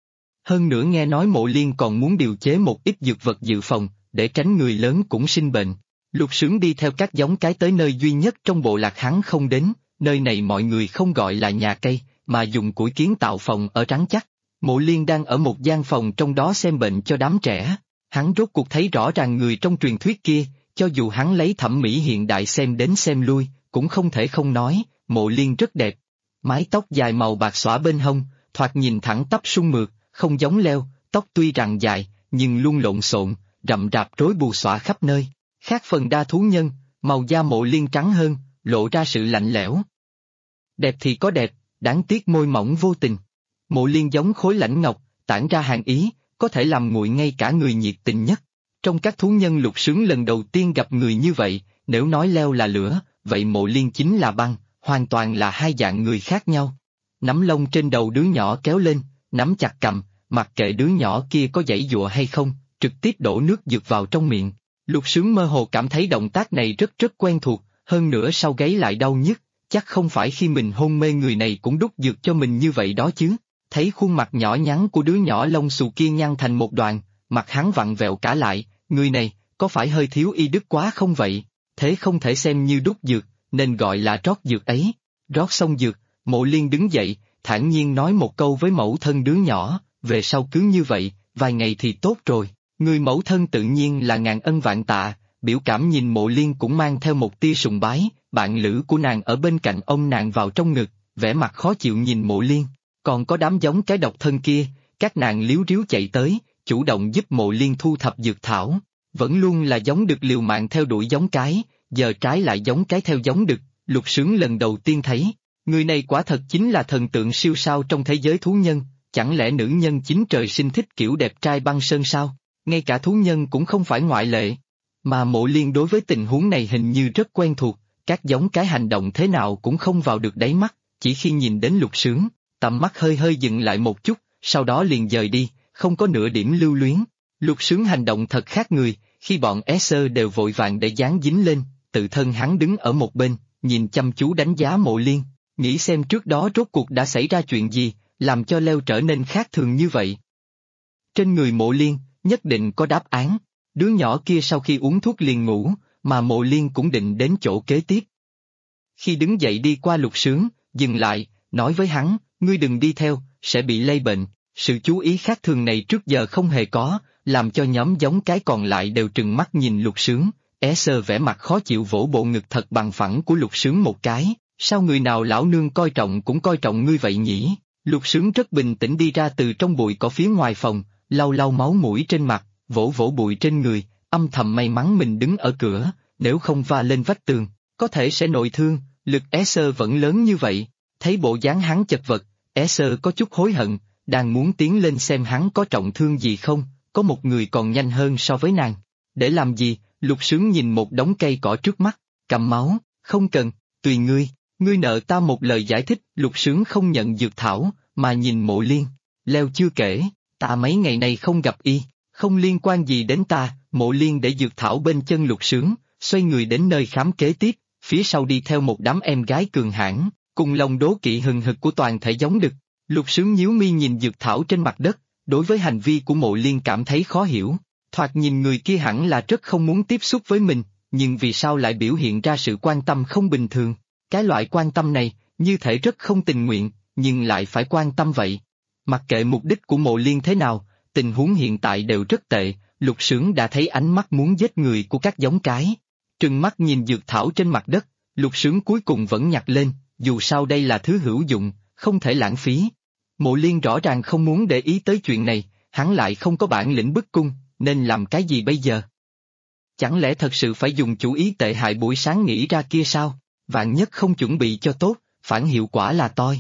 Hơn nữa nghe nói Mộ Liên còn muốn điều chế một ít dược vật dự phòng, để tránh người lớn cũng sinh bệnh. Lục Sướng đi theo các giống cái tới nơi duy nhất trong bộ lạc hắn không đến, nơi này mọi người không gọi là nhà cây, mà dùng củi kiến tạo phòng ở rắn chắc. Mộ Liên đang ở một gian phòng trong đó xem bệnh cho đám trẻ. Hắn rốt cuộc thấy rõ ràng người trong truyền thuyết kia, cho dù hắn lấy thẩm mỹ hiện đại xem đến xem lui, cũng không thể không nói, Mộ Liên rất đẹp. Mái tóc dài màu bạc xõa bên hông, thoạt nhìn thẳng tắp sung mượt, không giống Leo, tóc tuy rằng dài, nhưng luôn lộn xộn, rậm rạp rối bù xõa khắp nơi. Khác phần đa thú nhân, màu da Mộ Liên trắng hơn, lộ ra sự lạnh lẽo. Đẹp thì có đẹp, đáng tiếc môi mỏng vô tình. Mộ Liên giống khối lãnh ngọc, tản ra hàn ý, có thể làm nguội ngay cả người nhiệt tình nhất. Trong các thú nhân Lục Sướng lần đầu tiên gặp người như vậy, nếu nói Leo là lửa, vậy Mộ Liên chính là băng, hoàn toàn là hai dạng người khác nhau. Nắm lông trên đầu đứa nhỏ kéo lên, nắm chặt cầm, mặc kệ đứa nhỏ kia có giãy giụa hay không, trực tiếp đổ nước dược vào trong miệng. Lục Sướng mơ hồ cảm thấy động tác này rất quen thuộc, hơn nữa sau gáy lại đau nhức, chắc không phải khi mình hôn mê người này cũng đút dược cho mình như vậy đó chứ. Thấy khuôn mặt nhỏ nhắn của đứa nhỏ lông xù kia nhăn thành một đoàn, mặt hắn vặn vẹo cả lại, người này, có phải hơi thiếu y đức quá không vậy? Thế không thể xem như đút dược, nên gọi là rót dược ấy. Rót xong dược, Mộ Liên đứng dậy, thản nhiên nói một câu với mẫu thân đứa nhỏ, về sau cứ như vậy, vài ngày thì tốt rồi. Người mẫu thân tự nhiên là ngàn ân vạn tạ, biểu cảm nhìn Mộ Liên cũng mang theo một tia sùng bái, bạn lữ của nàng ở bên cạnh ôm nàng vào trong ngực, vẻ mặt khó chịu nhìn Mộ Liên. Còn có đám giống cái độc thân kia, các nàng líu ríu chạy tới, chủ động giúp Mộ Liên thu thập dược thảo. Vẫn luôn là giống đực liều mạng theo đuổi giống cái, giờ trái lại giống cái theo giống đực. Lục Sướng lần đầu tiên thấy, người này quả thật chính là thần tượng siêu sao trong thế giới thú nhân, chẳng lẽ nữ nhân chính trời sinh thích kiểu đẹp trai băng sơn sao? Ngay cả thú nhân cũng không phải ngoại lệ. Mà Mộ Liên đối với tình huống này hình như rất quen thuộc, các giống cái hành động thế nào cũng không vào được đáy mắt, chỉ khi nhìn đến Lục Sướng, tầm mắt hơi dừng lại một chút, sau đó liền dời đi, không có nửa điểm lưu luyến. Lục Sướng hành động thật khác người, khi bọn Esser đều vội vàng để dán dính lên, tự thân hắn đứng ở một bên, nhìn chăm chú đánh giá Mộ Liên, nghĩ xem trước đó rốt cuộc đã xảy ra chuyện gì, làm cho Leo trở nên khác thường như vậy. Trên người Mộ Liên, nhất định có đáp án, đứa nhỏ kia sau khi uống thuốc liền ngủ, mà Mộ Liên cũng định đến chỗ kế tiếp. Khi đứng dậy đi qua Lục Sướng, dừng lại, nói với hắn, ngươi đừng đi theo, sẽ bị lây bệnh. Sự chú ý khác thường này trước giờ không hề có, làm cho nhóm giống cái còn lại đều trừng mắt nhìn Lục Sướng. Sơ vẻ mặt khó chịu vỗ bộ ngực thật bằng phẳng của Lục Sướng một cái, sao người nào lão nương coi trọng cũng coi trọng ngươi vậy nhỉ? Lục Sướng rất bình tĩnh đi ra từ trong bụi cỏ phía ngoài phòng, lau lau máu mũi trên mặt, vỗ vỗ bụi trên người, âm thầm may mắn mình đứng ở cửa, nếu không va lên vách tường, có thể sẽ nội thương. Lực Sơ vẫn lớn như vậy, thấy bộ dáng hắn chật vật, Sơ có chút hối hận, đang muốn tiến lên xem hắn có trọng thương gì không, có một người còn nhanh hơn so với nàng. Để làm gì? Lục Sướng nhìn một đống cây cỏ trước mắt, cầm máu, không cần, tùy ngươi, ngươi nợ ta một lời giải thích. Lục Sướng không nhận dược thảo, mà nhìn Mộ Liên, Leo chưa kể, ta mấy ngày nay không gặp y, không liên quan gì đến ta. Mộ Liên để dược thảo bên chân Lục Sướng, xoay người đến nơi khám kế tiếp, phía sau đi theo một đám em gái cường hãn, cùng lòng đố kỵ hừng hực của toàn thể giống đực. Lục Sướng nhíu mi nhìn dược thảo trên mặt đất, đối với hành vi của Mộ Liên cảm thấy khó hiểu. Thoạt nhìn người kia hẳn là rất không muốn tiếp xúc với mình, nhưng vì sao lại biểu hiện ra sự quan tâm không bình thường? Cái loại quan tâm này, như thể rất không tình nguyện, nhưng lại phải quan tâm vậy. Mặc kệ mục đích của Mộ Liên thế nào, tình huống hiện tại đều rất tệ. Lục Sướng đã thấy ánh mắt muốn giết người của các giống cái. Trừng mắt nhìn dược thảo trên mặt đất, Lục Sướng cuối cùng vẫn nhặt lên, dù sao đây là thứ hữu dụng, không thể lãng phí. Mộ Liên rõ ràng không muốn để ý tới chuyện này, hắn lại không có bản lĩnh bức cung, nên làm cái gì bây giờ? Chẳng lẽ thật sự phải dùng chủ ý tệ hại buổi sáng nghĩ ra kia sao? Vạn nhất không chuẩn bị cho tốt, phản hiệu quả là toi.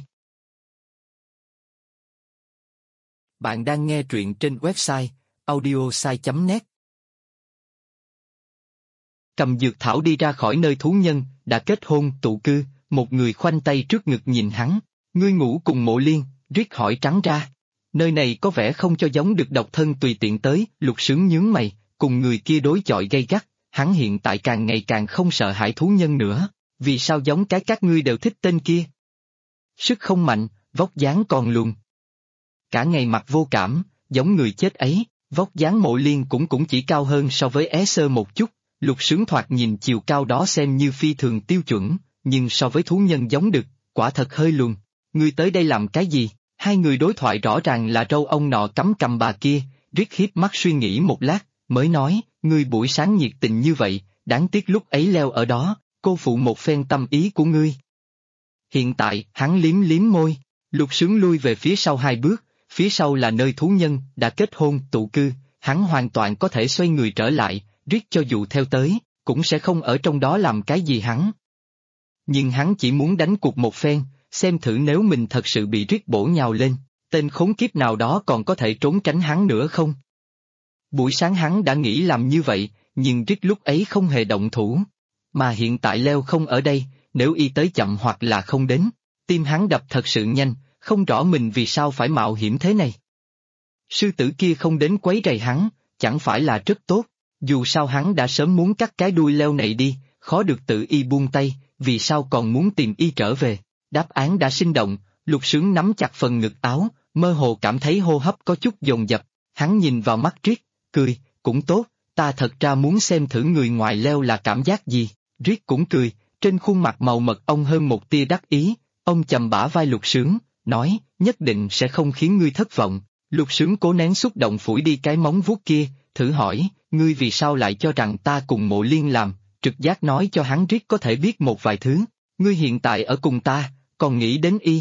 Bạn đang nghe truyện trên website audiosai.net. Cầm dược thảo đi ra khỏi nơi thú nhân, đã kết hôn, tụ cư, một người khoanh tay trước ngực nhìn hắn. Ngươi ngủ cùng Mộ Liên, Rick hỏi trắng ra. Nơi này có vẻ không cho giống được độc thân tùy tiện tới, Lục Sướng nhướng mày, cùng người kia đối chọi gay gắt, hắn hiện tại càng ngày càng không sợ hãi thú nhân nữa, vì sao giống cái các ngươi đều thích tên kia? Sức không mạnh, vóc dáng còn lùn. Cả ngày mặt vô cảm, giống người chết ấy, vóc dáng Mộ Liên cũng chỉ cao hơn so với Sơ một chút, Lục Sướng thoạt nhìn chiều cao đó xem như phi thường tiêu chuẩn, nhưng so với thú nhân giống đực, quả thật hơi lùn. Ngươi tới đây làm cái gì? Hai người đối thoại rõ ràng là râu ông nọ cắm cầm bà kia, Rick hiếp mắt suy nghĩ một lát, mới nói, ngươi buổi sáng nhiệt tình như vậy, đáng tiếc lúc ấy leo ở đó, cô phụ một phen tâm ý của ngươi. Hiện tại, hắn liếm liếm môi, Lục Sướng lui về phía sau 2 bước, phía sau là nơi thú nhân, đã kết hôn, tụ cư, hắn hoàn toàn có thể xoay người trở lại, Rick cho dù theo tới, cũng sẽ không ở trong đó làm cái gì hắn. Nhưng hắn chỉ muốn đánh cuộc một phen, xem thử nếu mình thật sự bị Rick bổ nhào lên, tên khốn kiếp nào đó còn có thể trốn tránh hắn nữa không? Buổi sáng hắn đã nghĩ làm như vậy, nhưng Rick lúc ấy không hề động thủ. Mà hiện tại Leo không ở đây, nếu y tới chậm hoặc là không đến, tim hắn đập thật sự nhanh, không rõ mình vì sao phải mạo hiểm thế này. Sư tử kia không đến quấy rầy hắn, chẳng phải là rất tốt, dù sao hắn đã sớm muốn cắt cái đuôi Leo này đi, khó được tự y buông tay, vì sao còn muốn tìm y trở về. Đáp án đã sinh động, Lục Sướng nắm chặt phần ngực áo, mơ hồ cảm thấy hô hấp có chút dồn dập, hắn nhìn vào mắt Rick, cười, cũng tốt, ta thật ra muốn xem thử người ngoài Leo là cảm giác gì. Rick cũng cười, trên khuôn mặt màu mật ong hơn một tia đắc ý, ông chầm bả vai Lục Sướng, nói, nhất định sẽ không khiến ngươi thất vọng. Lục Sướng cố nén xúc động phủi đi cái móng vuốt kia, thử hỏi, ngươi vì sao lại cho rằng ta cùng Mộ Liên làm, trực giác nói cho hắn Rick có thể biết một vài thứ, ngươi hiện tại ở cùng ta, còn nghĩ đến y.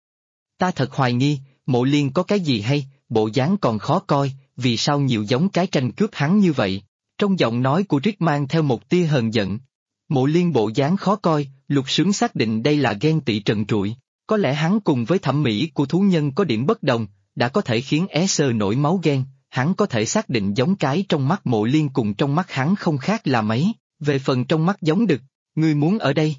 Ta thật hoài nghi, Mộ Liên có cái gì hay, bộ dáng còn khó coi, vì sao nhiều giống cái tranh cướp hắn như vậy. Trong giọng nói của Rick mang theo một tia hờn giận. Mộ Liên bộ dáng khó coi, Lục Sướng xác định đây là ghen tị trần trụi. Có lẽ hắn cùng với thẩm mỹ của thú nhân có điểm bất đồng, đã có thể khiến Sơ nổi máu ghen, hắn có thể xác định giống cái trong mắt Mộ Liên cùng trong mắt hắn không khác là mấy, về phần trong mắt giống đực, ngươi muốn ở đây.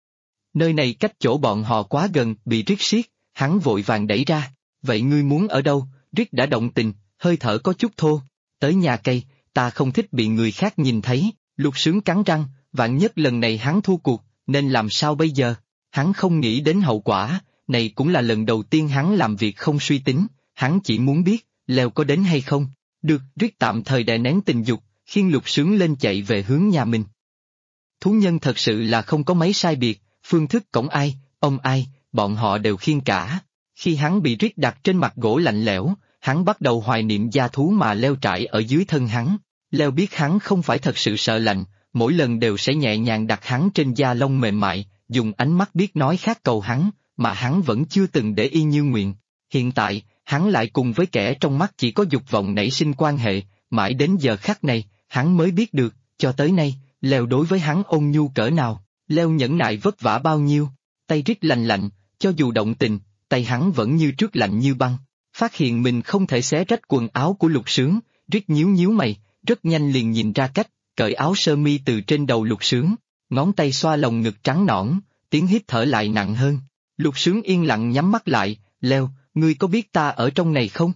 Nơi này cách chỗ bọn họ quá gần, bị Rick siết, hắn vội vàng đẩy ra, vậy ngươi muốn ở đâu? Rick đã động tình, hơi thở có chút thô, tới nhà cây, ta không thích bị người khác nhìn thấy, Lục Sướng cắn răng, vạn nhất lần này hắn thua cuộc, nên làm sao bây giờ? Hắn không nghĩ đến hậu quả, này cũng là lần đầu tiên hắn làm việc không suy tính, hắn chỉ muốn biết, Leo có đến hay không. Được, Rick tạm thời đè nén tình dục, khiêng Lục Sướng lên chạy về hướng nhà mình. Thú nhân thật sự là không có mấy sai biệt, phương thức cổng ai, ông ai, bọn họ đều khiêng cả. Khi hắn bị Rick đặt trên mặt gỗ lạnh lẽo, hắn bắt đầu hoài niệm gia thú mà Leo trải ở dưới thân hắn. Leo biết hắn không phải thật sự sợ lạnh, mỗi lần đều sẽ nhẹ nhàng đặt hắn trên da lông mềm mại, dùng ánh mắt biết nói khác cầu hắn, mà hắn vẫn chưa từng để y như nguyện. Hiện tại, hắn lại cùng với kẻ trong mắt chỉ có dục vọng nảy sinh quan hệ, mãi đến giờ khắc này, hắn mới biết được, cho tới nay, Leo đối với hắn ôn nhu cỡ nào, Leo nhẫn nại vất vả bao nhiêu, tay Rick lạnh lạnh, cho dù động tình, tay hắn vẫn như trước lạnh như băng. Phát hiện mình không thể xé rách quần áo của Lục Sướng, Rick nhíu nhíu mày, rất nhanh liền nhìn ra cách, cởi áo sơ mi từ trên đầu Lục Sướng, ngón tay xoa lồng ngực trắng nõn, tiếng hít thở lại nặng hơn. Lục Sướng yên lặng nhắm mắt lại, Leo, ngươi có biết ta ở trong này không?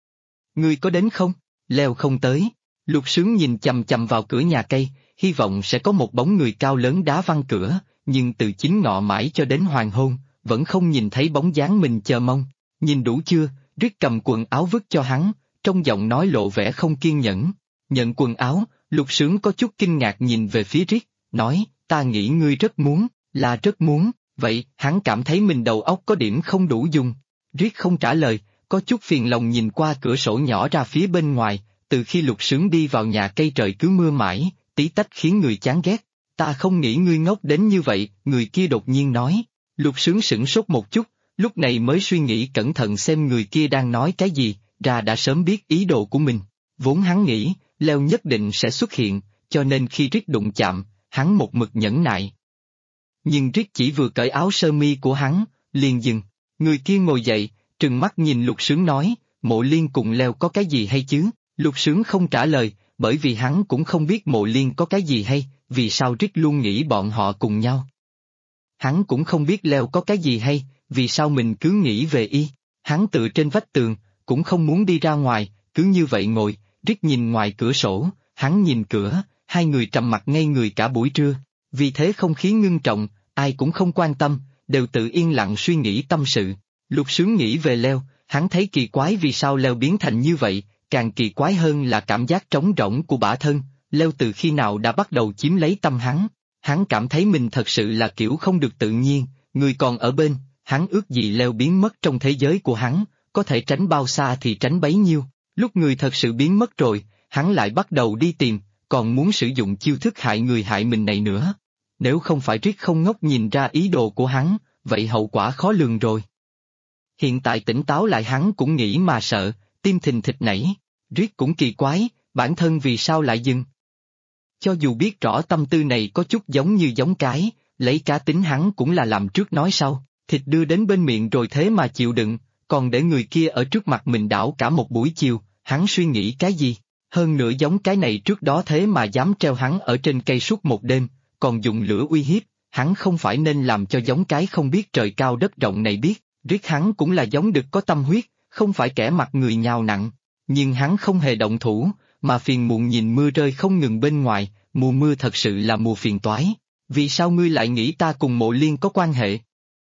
Ngươi có đến không? Leo không tới. Lục Sướng nhìn chằm chằm vào cửa nhà cây, hy vọng sẽ có một bóng người cao lớn đá văng cửa, nhưng từ chính ngọ mãi cho đến hoàng hôn, vẫn không nhìn thấy bóng dáng mình chờ mong. Nhìn đủ chưa? Rick cầm quần áo vứt cho hắn, trong giọng nói lộ vẻ không kiên nhẫn. Nhận quần áo, Lục Sướng có chút kinh ngạc nhìn về phía Rick, nói, ta nghĩ ngươi rất muốn, là rất muốn, vậy hắn cảm thấy mình đầu óc có điểm không đủ dùng. Rick không trả lời, có chút phiền lòng nhìn qua cửa sổ nhỏ ra phía bên ngoài, từ khi Lục Sướng đi vào nhà cây trời cứ mưa mãi, tí tách khiến người chán ghét. Ta không nghĩ ngươi ngốc đến như vậy, người kia đột nhiên nói. Lục Sướng sửng sốt một chút, lúc này mới suy nghĩ cẩn thận xem người kia đang nói cái gì, ra đã sớm biết ý đồ của mình. Vốn hắn nghĩ, Leo nhất định sẽ xuất hiện, cho nên khi Rick đụng chạm, hắn một mực nhẫn nại. Nhưng Rick chỉ vừa cởi áo sơ mi của hắn, liền dừng. Người kia ngồi dậy, trừng mắt nhìn Lục Sướng nói, Mộ Liên cùng Leo có cái gì hay chứ? Lục Sướng không trả lời, bởi vì hắn cũng không biết Mộ Liên có cái gì hay, vì sao Rick luôn nghĩ bọn họ cùng nhau. Hắn cũng không biết Leo có cái gì hay, vì sao mình cứ nghĩ về y. Hắn tựa trên vách tường, cũng không muốn đi ra ngoài, cứ như vậy ngồi, Rick nhìn ngoài cửa sổ, hắn nhìn cửa, hai người trầm mặc ngây người cả buổi trưa. Vì thế không khí ngưng trọng, ai cũng không quan tâm, đều tự yên lặng suy nghĩ tâm sự. Lục Sướng nghĩ về Leo, hắn thấy kỳ quái vì sao Leo biến thành như vậy, càng kỳ quái hơn là cảm giác trống rỗng của bản thân. Leo từ khi nào đã bắt đầu chiếm lấy tâm hắn cảm thấy mình thật sự là kiểu không được tự nhiên, người còn ở bên, hắn ước gì Leo biến mất trong thế giới của hắn, có thể tránh bao xa thì tránh bấy nhiêu. Lúc người thật sự biến mất rồi, hắn lại bắt đầu đi tìm, còn muốn sử dụng chiêu thức hại người hại mình này nữa. Nếu không phải Rick không ngốc nhìn ra ý đồ của hắn, vậy hậu quả khó lường rồi. Hiện tại tỉnh táo lại hắn cũng nghĩ mà sợ, tim thình thịch nảy. Rick cũng kỳ quái, bản thân vì sao lại dừng. Cho dù biết rõ tâm tư này có chút giống như giống cái, lấy cá tính hắn cũng là làm trước nói sau, thịt đưa đến bên miệng rồi thế mà chịu đựng, còn để người kia ở trước mặt mình đảo cả một buổi chiều, hắn suy nghĩ cái gì? Hơn nữa giống cái này trước đó thế mà dám treo hắn ở trên cây suốt một đêm, còn dùng lửa uy hiếp, hắn không phải nên làm cho giống cái không biết trời cao đất rộng này biết, Rick hắn cũng là giống đực có tâm huyết, không phải kẻ mặt người nhào nặng, nhưng hắn không hề động thủ, mà phiền muộn nhìn mưa rơi không ngừng bên ngoài, mùa mưa thật sự là mùa phiền toái. Vì sao ngươi lại nghĩ ta cùng Mộ Liên có quan hệ?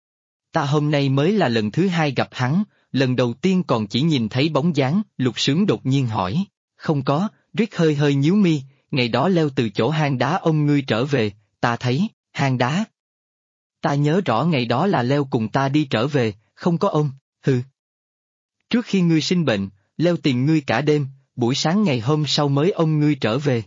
Ta hôm nay mới là lần thứ hai gặp hắn, lần đầu tiên còn chỉ nhìn thấy bóng dáng, Lục Sướng đột nhiên hỏi. Không có, Rick hơi hơi nhíu mi, ngày đó Leo từ chỗ hang đá ôm ngươi trở về, ta thấy, hang đá. Ta nhớ rõ ngày đó là Leo cùng ta đi trở về, không có ôm, hừ. Trước khi ngươi sinh bệnh, Leo tìm ngươi cả đêm, buổi sáng ngày hôm sau mới ôm ngươi trở về.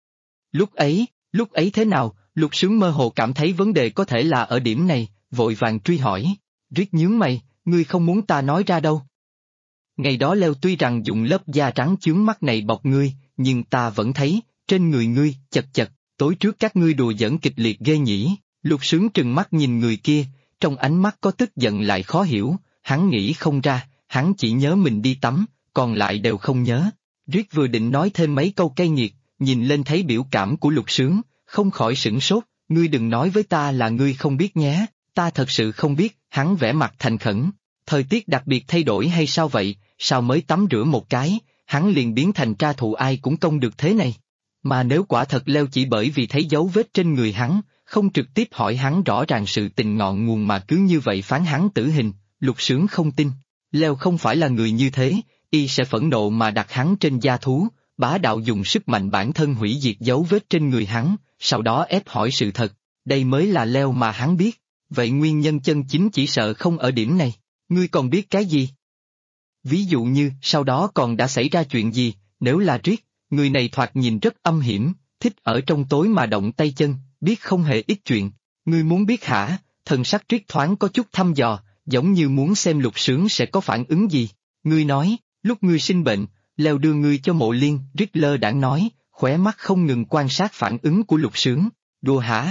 Lúc ấy thế nào? Lục Sướng mơ hồ cảm thấy vấn đề có thể là ở điểm này, vội vàng truy hỏi. Rick nhướng mày, ngươi không muốn ta nói ra đâu. Ngày đó Leo tuy rằng dùng lớp da trắng chướng mắt này bọc ngươi, nhưng ta vẫn thấy, trên người ngươi, chật chật, tối trước các ngươi đùa giỡn kịch liệt ghê nhỉ. Lục Sướng trừng mắt nhìn người kia, trong ánh mắt có tức giận lại khó hiểu, hắn nghĩ không ra, hắn chỉ nhớ mình đi tắm, còn lại đều không nhớ. Rick vừa định nói thêm mấy câu cay nghiệt, nhìn lên thấy biểu cảm của Lục Sướng, không khỏi sửng sốt, ngươi đừng nói với ta là ngươi không biết nhé, ta thật sự không biết, hắn vẻ mặt thành khẩn. Thời tiết đặc biệt thay đổi hay sao vậy, sao mới tắm rửa một cái, hắn liền biến thành tra thù ai cũng công được thế này. Mà nếu quả thật Leo chỉ bởi vì thấy dấu vết trên người hắn, không trực tiếp hỏi hắn rõ ràng sự tình ngọn nguồn mà cứ như vậy phán hắn tử hình, Lục Sướng không tin. Leo không phải là người như thế, y sẽ phẫn nộ mà đặt hắn trên da thú, bá đạo dùng sức mạnh bản thân hủy diệt dấu vết trên người hắn, sau đó ép hỏi sự thật, đây mới là Leo mà hắn biết. Vậy nguyên nhân chân chính chỉ sợ không ở điểm này, ngươi còn biết cái gì? Ví dụ như, sau đó còn đã xảy ra chuyện gì, nếu là Rick, người này thoạt nhìn rất âm hiểm, thích ở trong tối mà động tay chân, biết không hề ít chuyện. Ngươi muốn biết hả? Thần sắc Rick thoáng có chút thăm dò, giống như muốn xem Lục Sướng sẽ có phản ứng gì. Ngươi nói, lúc ngươi sinh bệnh, Leo đưa ngươi cho Mộ Liên, Rick lơ đãng nói, khóe mắt không ngừng quan sát phản ứng của Lục Sướng. Đùa hả?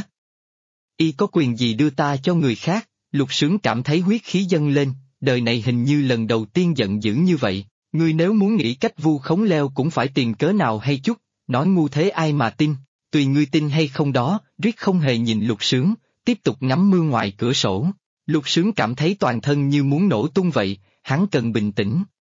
Y có quyền gì đưa ta cho người khác? Lục Sướng cảm thấy huyết khí dâng lên, đời này hình như lần đầu tiên giận dữ như vậy. Ngươi nếu muốn nghĩ cách vu khống Leo cũng phải tìm cớ nào hay chút, nói ngu thế ai mà tin, tùy ngươi tin hay không đó. Rick không hề nhìn Lục Sướng, tiếp tục ngắm mưa ngoài cửa sổ. Lục Sướng cảm thấy toàn thân như muốn nổ tung vậy, hắn cần bình tĩnh.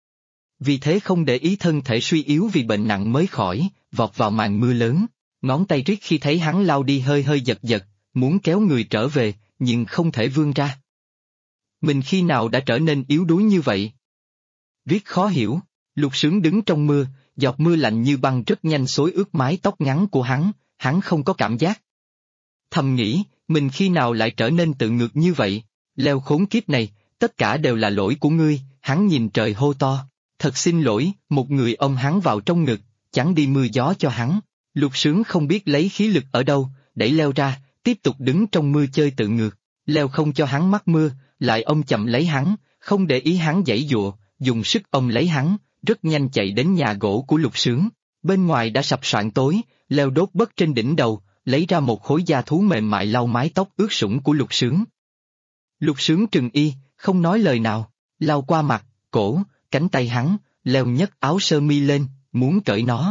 Vì thế không để ý thân thể suy yếu vì bệnh nặng mới khỏi, vọt vào màn mưa lớn. Ngón tay Rick khi thấy hắn lao đi hơi hơi giật giật, muốn kéo người trở về, nhưng không thể vươn ra. Mình khi nào đã trở nên yếu đuối như vậy? Rick khó hiểu, Lục Sướng đứng trong mưa, giọt mưa lạnh như băng rất nhanh xối ướt mái tóc ngắn của hắn không có cảm giác. Thầm nghĩ, mình khi nào lại trở nên tự ngược như vậy? Leo khốn kiếp này, tất cả đều là lỗi của ngươi, hắn nhìn trời hô to. Thật xin lỗi, một người ôm hắn vào trong ngực, chắn đi mưa gió cho hắn. Lục Sướng không biết lấy khí lực ở đâu, đẩy Leo ra, tiếp tục đứng trong mưa chơi tự ngược. Leo không cho hắn mắc mưa, lại ôm chậm lấy hắn, không để ý hắn giãy giụa, dùng sức ôm lấy hắn, rất nhanh chạy đến nhà gỗ của Lục Sướng. Bên ngoài đã sập soạn tối, leo đốt bất trên đỉnh đầu, lấy ra một khối da thú mềm mại lau mái tóc ướt sũng của Lục Sướng. Lục Sướng trừng y, không nói lời nào, lau qua mặt, cổ, cánh tay hắn, leo nhấc áo sơ mi lên, muốn cởi nó.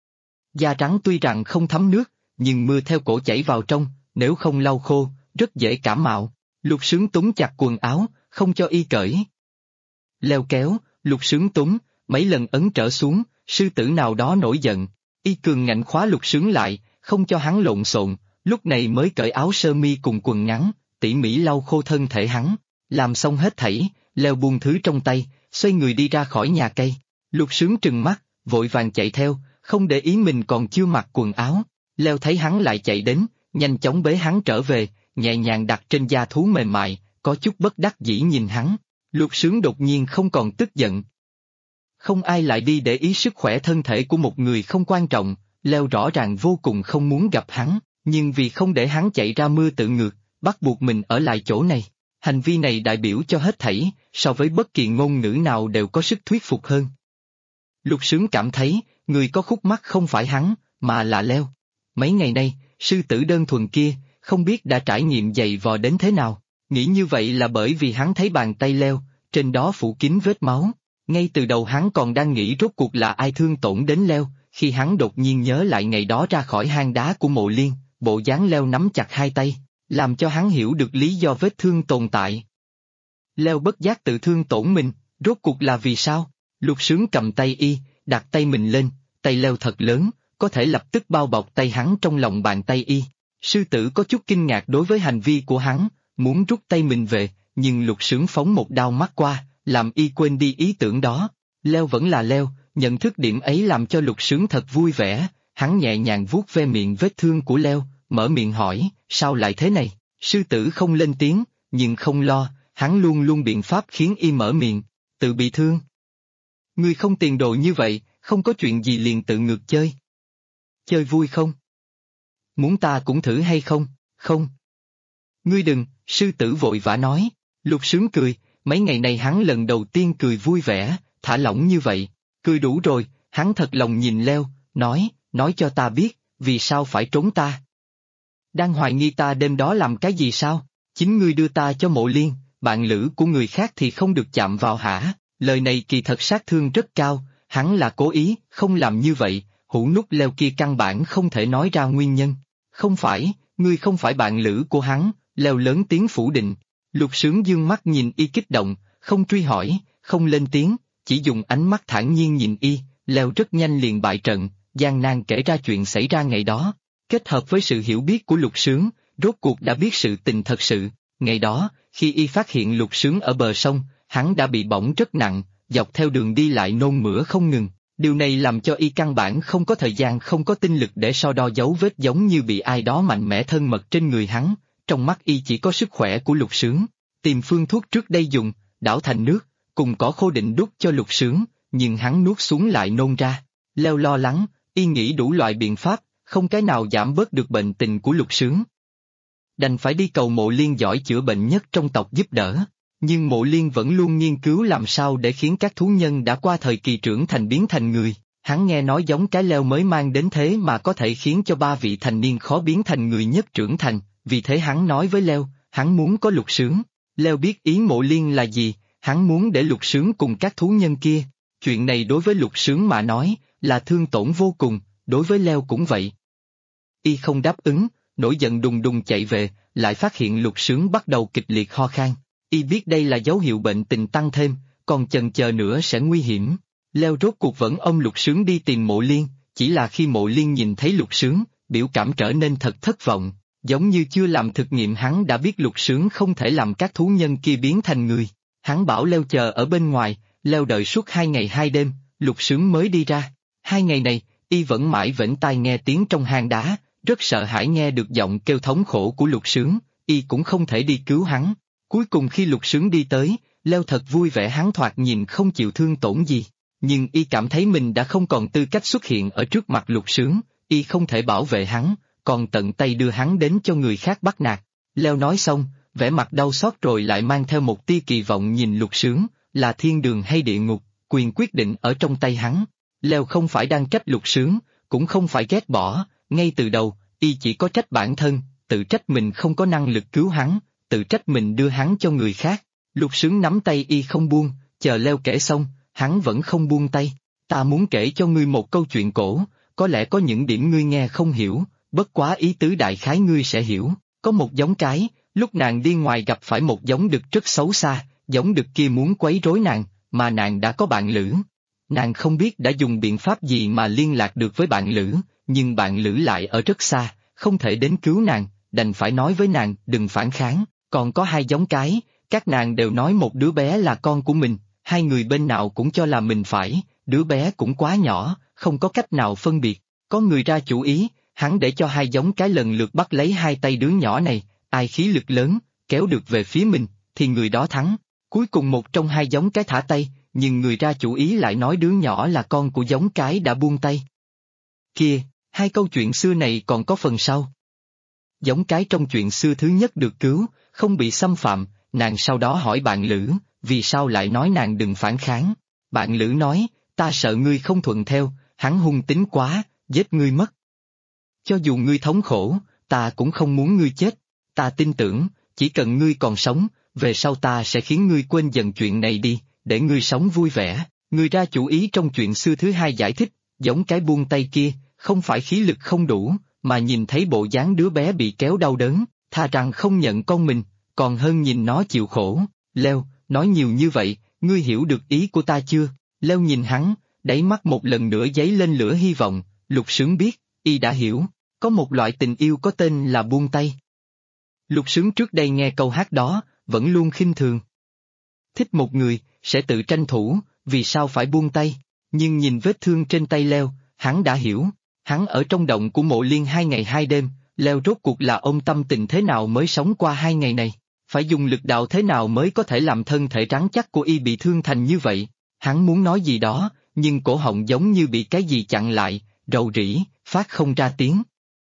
Da trắng tuy rằng không thấm nước, nhưng mưa theo cổ chảy vào trong, nếu không lau khô, rất dễ cảm mạo. Lục Sướng túm chặt quần áo, không cho y cởi. Leo kéo, Lục Sướng túm, mấy lần ấn trở xuống, sư tử nào đó nổi giận. Y cường ngạnh khóa Lục Sướng lại, không cho hắn lộn xộn, lúc này mới cởi áo sơ mi cùng quần ngắn, tỉ mỉ lau khô thân thể hắn. Làm xong hết thảy, leo buông thứ trong tay, xoay người đi ra khỏi nhà cây. Lục Sướng trừng mắt, vội vàng chạy theo, không để ý mình còn chưa mặc quần áo. Leo thấy hắn lại chạy đến, nhanh chóng bế hắn trở về, nhẹ nhàng đặt trên da thú mềm mại, có chút bất đắc dĩ nhìn hắn. Lục Sướng đột nhiên không còn tức giận. Không ai lại đi để ý sức khỏe thân thể của một người không quan trọng, Leo rõ ràng vô cùng không muốn gặp hắn, nhưng vì không để hắn chạy ra mưa tự ngược, bắt buộc mình ở lại chỗ này. Hành vi này đại biểu cho hết thảy, so với bất kỳ ngôn ngữ nào đều có sức thuyết phục hơn. Lục Sướng cảm thấy, người có khúc mắc không phải hắn, mà là Leo. Mấy ngày nay, sư tử đơn thuần kia, không biết đã trải nghiệm dày vò đến thế nào. Nghĩ như vậy là bởi vì hắn thấy bàn tay Leo, trên đó phủ kín vết máu. Ngay từ đầu hắn còn đang nghĩ rốt cuộc là ai thương tổn đến Leo, khi hắn đột nhiên nhớ lại ngày đó ra khỏi hang đá của Mộ Liên, bộ dáng Leo nắm chặt hai tay, làm cho hắn hiểu được lý do vết thương tồn tại. Leo bất giác tự thương tổn mình, rốt cuộc là vì sao? Lục Sướng cầm tay y, đặt tay mình lên, tay Leo thật lớn, có thể lập tức bao bọc tay hắn trong lòng bàn tay y. Sư tử có chút kinh ngạc đối với hành vi của hắn, muốn rút tay mình về, nhưng Lục Sướng phóng một đao mắt qua, làm y quên đi ý tưởng đó. Leo vẫn là Leo, nhận thức điểm ấy làm cho Lục Sướng thật vui vẻ, hắn nhẹ nhàng vuốt ve miệng vết thương của Leo, mở miệng hỏi, sao lại thế này? Sư tử không lên tiếng, nhưng không lo, hắn luôn luôn biện pháp khiến y mở miệng, tự bị thương. Ngươi không tiền đồ như vậy, không có chuyện gì liền tự ngược chơi. Chơi vui không? Muốn ta cũng thử hay không? Không. Ngươi đừng, sư tử vội vã nói. Lục Sướng cười, mấy ngày này hắn lần đầu tiên cười vui vẻ, thả lỏng như vậy. Cười đủ rồi, hắn thật lòng nhìn Leo, nói cho ta biết, vì sao phải trốn ta? Đang hoài nghi ta đêm đó làm cái gì sao? Chính ngươi đưa ta cho Mộ Liên, bạn lữ của người khác thì không được chạm vào hả? Lời này kỳ thật sát thương rất cao, hắn là cố ý, không làm như vậy, hũ nút Leo kia căn bản không thể nói ra nguyên nhân. Không phải, ngươi không phải bạn lữ của hắn, Leo lớn tiếng phủ định. Lục Sướng dương mắt nhìn y kích động, không truy hỏi, không lên tiếng, chỉ dùng ánh mắt thản nhiên nhìn y. Leo rất nhanh liền bại trận, gian nan kể ra chuyện xảy ra ngày đó. Kết hợp với sự hiểu biết của Lục Sướng, rốt cuộc đã biết sự tình thật sự. Ngày đó, khi y phát hiện Lục Sướng ở bờ sông, hắn đã bị bỏng rất nặng, dọc theo đường đi lại nôn mửa không ngừng. Điều này làm cho y căn bản không có thời gian, không có tinh lực để so đo dấu vết, giống như bị ai đó mạnh mẽ thân mật trên người hắn. Trong mắt y chỉ có sức khỏe của Lục Sướng. Tìm phương thuốc trước đây dùng, đảo thành nước, cùng cỏ khô định đút cho Lục Sướng, nhưng hắn nuốt xuống lại nôn ra. Leo lo lắng, y nghĩ đủ loại biện pháp, không cái nào giảm bớt được bệnh tình của Lục Sướng. Đành phải đi cầu Mộ Liên giỏi chữa bệnh nhất trong tộc giúp đỡ. Nhưng Mộ Liên vẫn luôn nghiên cứu làm sao để khiến các thú nhân đã qua thời kỳ trưởng thành biến thành người. Hắn nghe nói giống cái Leo mới mang đến thế mà có thể khiến cho 3 vị thành niên khó biến thành người nhất trưởng thành, vì thế hắn nói với Leo, hắn muốn có Lục Sướng. Leo biết ý Mộ Liên là gì, hắn muốn để Lục Sướng cùng các thú nhân kia. Chuyện này đối với Lục Sướng mà nói, là thương tổn vô cùng, đối với Leo cũng vậy. Y không đáp ứng, nổi giận đùng đùng chạy về, lại phát hiện Lục Sướng bắt đầu kịch liệt ho khan. Y biết đây là dấu hiệu bệnh tình tăng thêm, còn chần chờ nữa sẽ nguy hiểm. Leo rốt cuộc vẫn ôm Lục Sướng đi tìm Mộ Liên, chỉ là khi Mộ Liên nhìn thấy Lục Sướng, biểu cảm trở nên thật thất vọng, giống như chưa làm thực nghiệm hắn đã biết Lục Sướng không thể làm các thú nhân kia biến thành người. Hắn bảo Leo chờ ở bên ngoài, Leo đợi suốt 2 ngày 2 đêm, Lục Sướng mới đi ra. 2 ngày này, y vẫn mãi vểnh tai nghe tiếng trong hang đá, rất sợ hãi nghe được giọng kêu thống khổ của Lục Sướng, y cũng không thể đi cứu hắn. Cuối cùng khi Lục Sướng đi tới, Leo thật vui vẻ, hắn thoạt nhìn không chịu thương tổn gì, nhưng y cảm thấy mình đã không còn tư cách xuất hiện ở trước mặt Lục Sướng, y không thể bảo vệ hắn, còn tận tay đưa hắn đến cho người khác bắt nạt. Leo nói xong, vẻ mặt đau xót rồi lại mang theo một tia kỳ vọng nhìn Lục Sướng, là thiên đường hay địa ngục, quyền quyết định ở trong tay hắn. Leo không phải đang trách Lục Sướng, cũng không phải ghét bỏ, Ngay từ đầu, y chỉ có trách bản thân, tự trách mình không có năng lực cứu hắn, tự trách mình đưa hắn cho người khác. Lục Sướng nắm tay y không buông, chờ Leo kể xong, hắn vẫn không buông tay. Ta muốn kể cho ngươi một câu chuyện cổ, có lẽ có những điểm ngươi nghe không hiểu, bất quá ý tứ đại khái ngươi sẽ hiểu. Có một giống cái, lúc nàng đi ngoài gặp phải một giống đực rất xấu xa, giống đực kia muốn quấy rối nàng, mà nàng đã có bạn lữ. Nàng không biết đã dùng biện pháp gì mà liên lạc được với bạn lữ, nhưng bạn lữ lại ở rất xa, không thể đến cứu nàng, đành phải nói với nàng đừng phản kháng. Còn có hai giống cái, các nàng đều nói một đứa bé là con của mình, hai người bên nào cũng cho là mình phải, đứa bé cũng quá nhỏ, không có cách nào phân biệt. Có người ra chủ ý, hắn để cho hai giống cái lần lượt bắt lấy hai tay đứa nhỏ này, ai khí lực lớn, kéo được về phía mình, thì người đó thắng. Cuối cùng một trong hai giống cái thả tay, nhưng người ra chủ ý lại nói đứa nhỏ là con của giống cái đã buông tay. Kia, hai câu chuyện xưa này còn có phần sau. Giống cái trong chuyện xưa thứ nhất được cứu, không bị xâm phạm, nàng sau đó hỏi bạn lữ, vì sao lại nói nàng đừng phản kháng. Bạn lữ nói, ta sợ ngươi không thuận theo, hắn hung tính quá, giết ngươi mất. Cho dù ngươi thống khổ, ta cũng không muốn ngươi chết, ta tin tưởng, chỉ cần ngươi còn sống, về sau ta sẽ khiến ngươi quên dần chuyện này đi, để ngươi sống vui vẻ. Người ra chủ ý trong chuyện xưa thứ hai giải thích, giống cái buông tay kia, không phải khí lực không đủ, mà nhìn thấy bộ dáng đứa bé bị kéo đau đớn, thà rằng không nhận con mình, còn hơn nhìn nó chịu khổ. Leo, nói nhiều như vậy, ngươi hiểu được ý của ta chưa? Leo nhìn hắn, đáy mắt một lần nữa dấy lên lửa hy vọng. Lục Sướng biết, y đã hiểu, có một loại tình yêu có tên là buông tay. Lục Sướng trước đây nghe câu hát đó, vẫn luôn khinh thường. Thích một người, sẽ tự tranh thủ, vì sao phải buông tay, nhưng nhìn vết thương trên tay Leo, hắn đã hiểu. Hắn ở trong động của Mộ Liên 2 ngày 2 đêm, Leo rốt cuộc là ôm tâm tình thế nào mới sống qua 2 ngày này, phải dùng lực đạo thế nào mới có thể làm thân thể rắn chắc của y bị thương thành như vậy. Hắn muốn nói gì đó, nhưng cổ họng giống như bị cái gì chặn lại, rầu rĩ, phát không ra tiếng.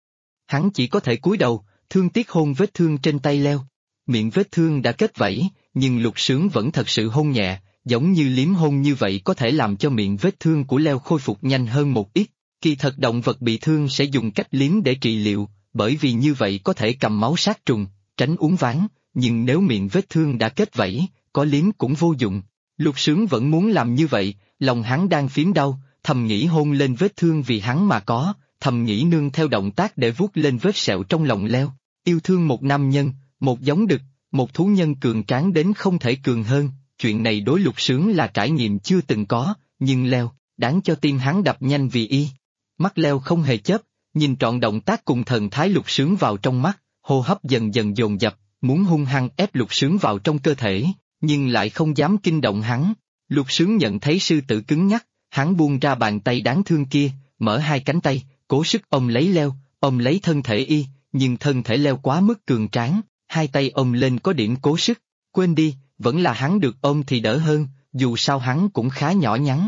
Hắn chỉ có thể cúi đầu, thương tiếc hôn vết thương trên tay Leo. Miệng vết thương đã kết vảy, nhưng Lục Sướng vẫn thật sự hôn nhẹ, giống như liếm hôn như vậy có thể làm cho miệng vết thương của Leo khôi phục nhanh hơn một ít. Kỳ thật động vật bị thương sẽ dùng cách liếm để trị liệu, bởi vì như vậy có thể cầm máu sát trùng, tránh uốn ván, nhưng nếu miệng vết thương đã kết vảy, có liếm cũng vô dụng. Lục Sướng vẫn muốn làm như vậy, lòng hắn đang phím đau, thầm nghĩ hôn lên vết thương vì hắn mà có, thầm nghĩ nương theo động tác để vuốt lên vết sẹo trong lòng Leo. Yêu thương một nam nhân, một giống đực, một thú nhân cường tráng đến không thể cường hơn, chuyện này đối Lục Sướng là trải nghiệm chưa từng có, nhưng Leo, đáng cho tim hắn đập nhanh vì y. Mắt Leo không hề chớp, nhìn trọn động tác cùng thần thái Lục Sướng vào trong mắt, hô hấp dần dần dồn dập, muốn hung hăng ép Lục Sướng vào trong cơ thể, nhưng lại không dám kinh động hắn. Lục Sướng nhận thấy sư tử cứng nhắc, hắn buông ra bàn tay đáng thương kia, mở hai cánh tay, cố sức ôm lấy Leo, ôm lấy thân thể y, nhưng thân thể Leo quá mức cường tráng, hai tay ôm lên có điểm cố sức, quên đi, vẫn là hắn được ôm thì đỡ hơn, dù sao hắn cũng khá nhỏ nhắn.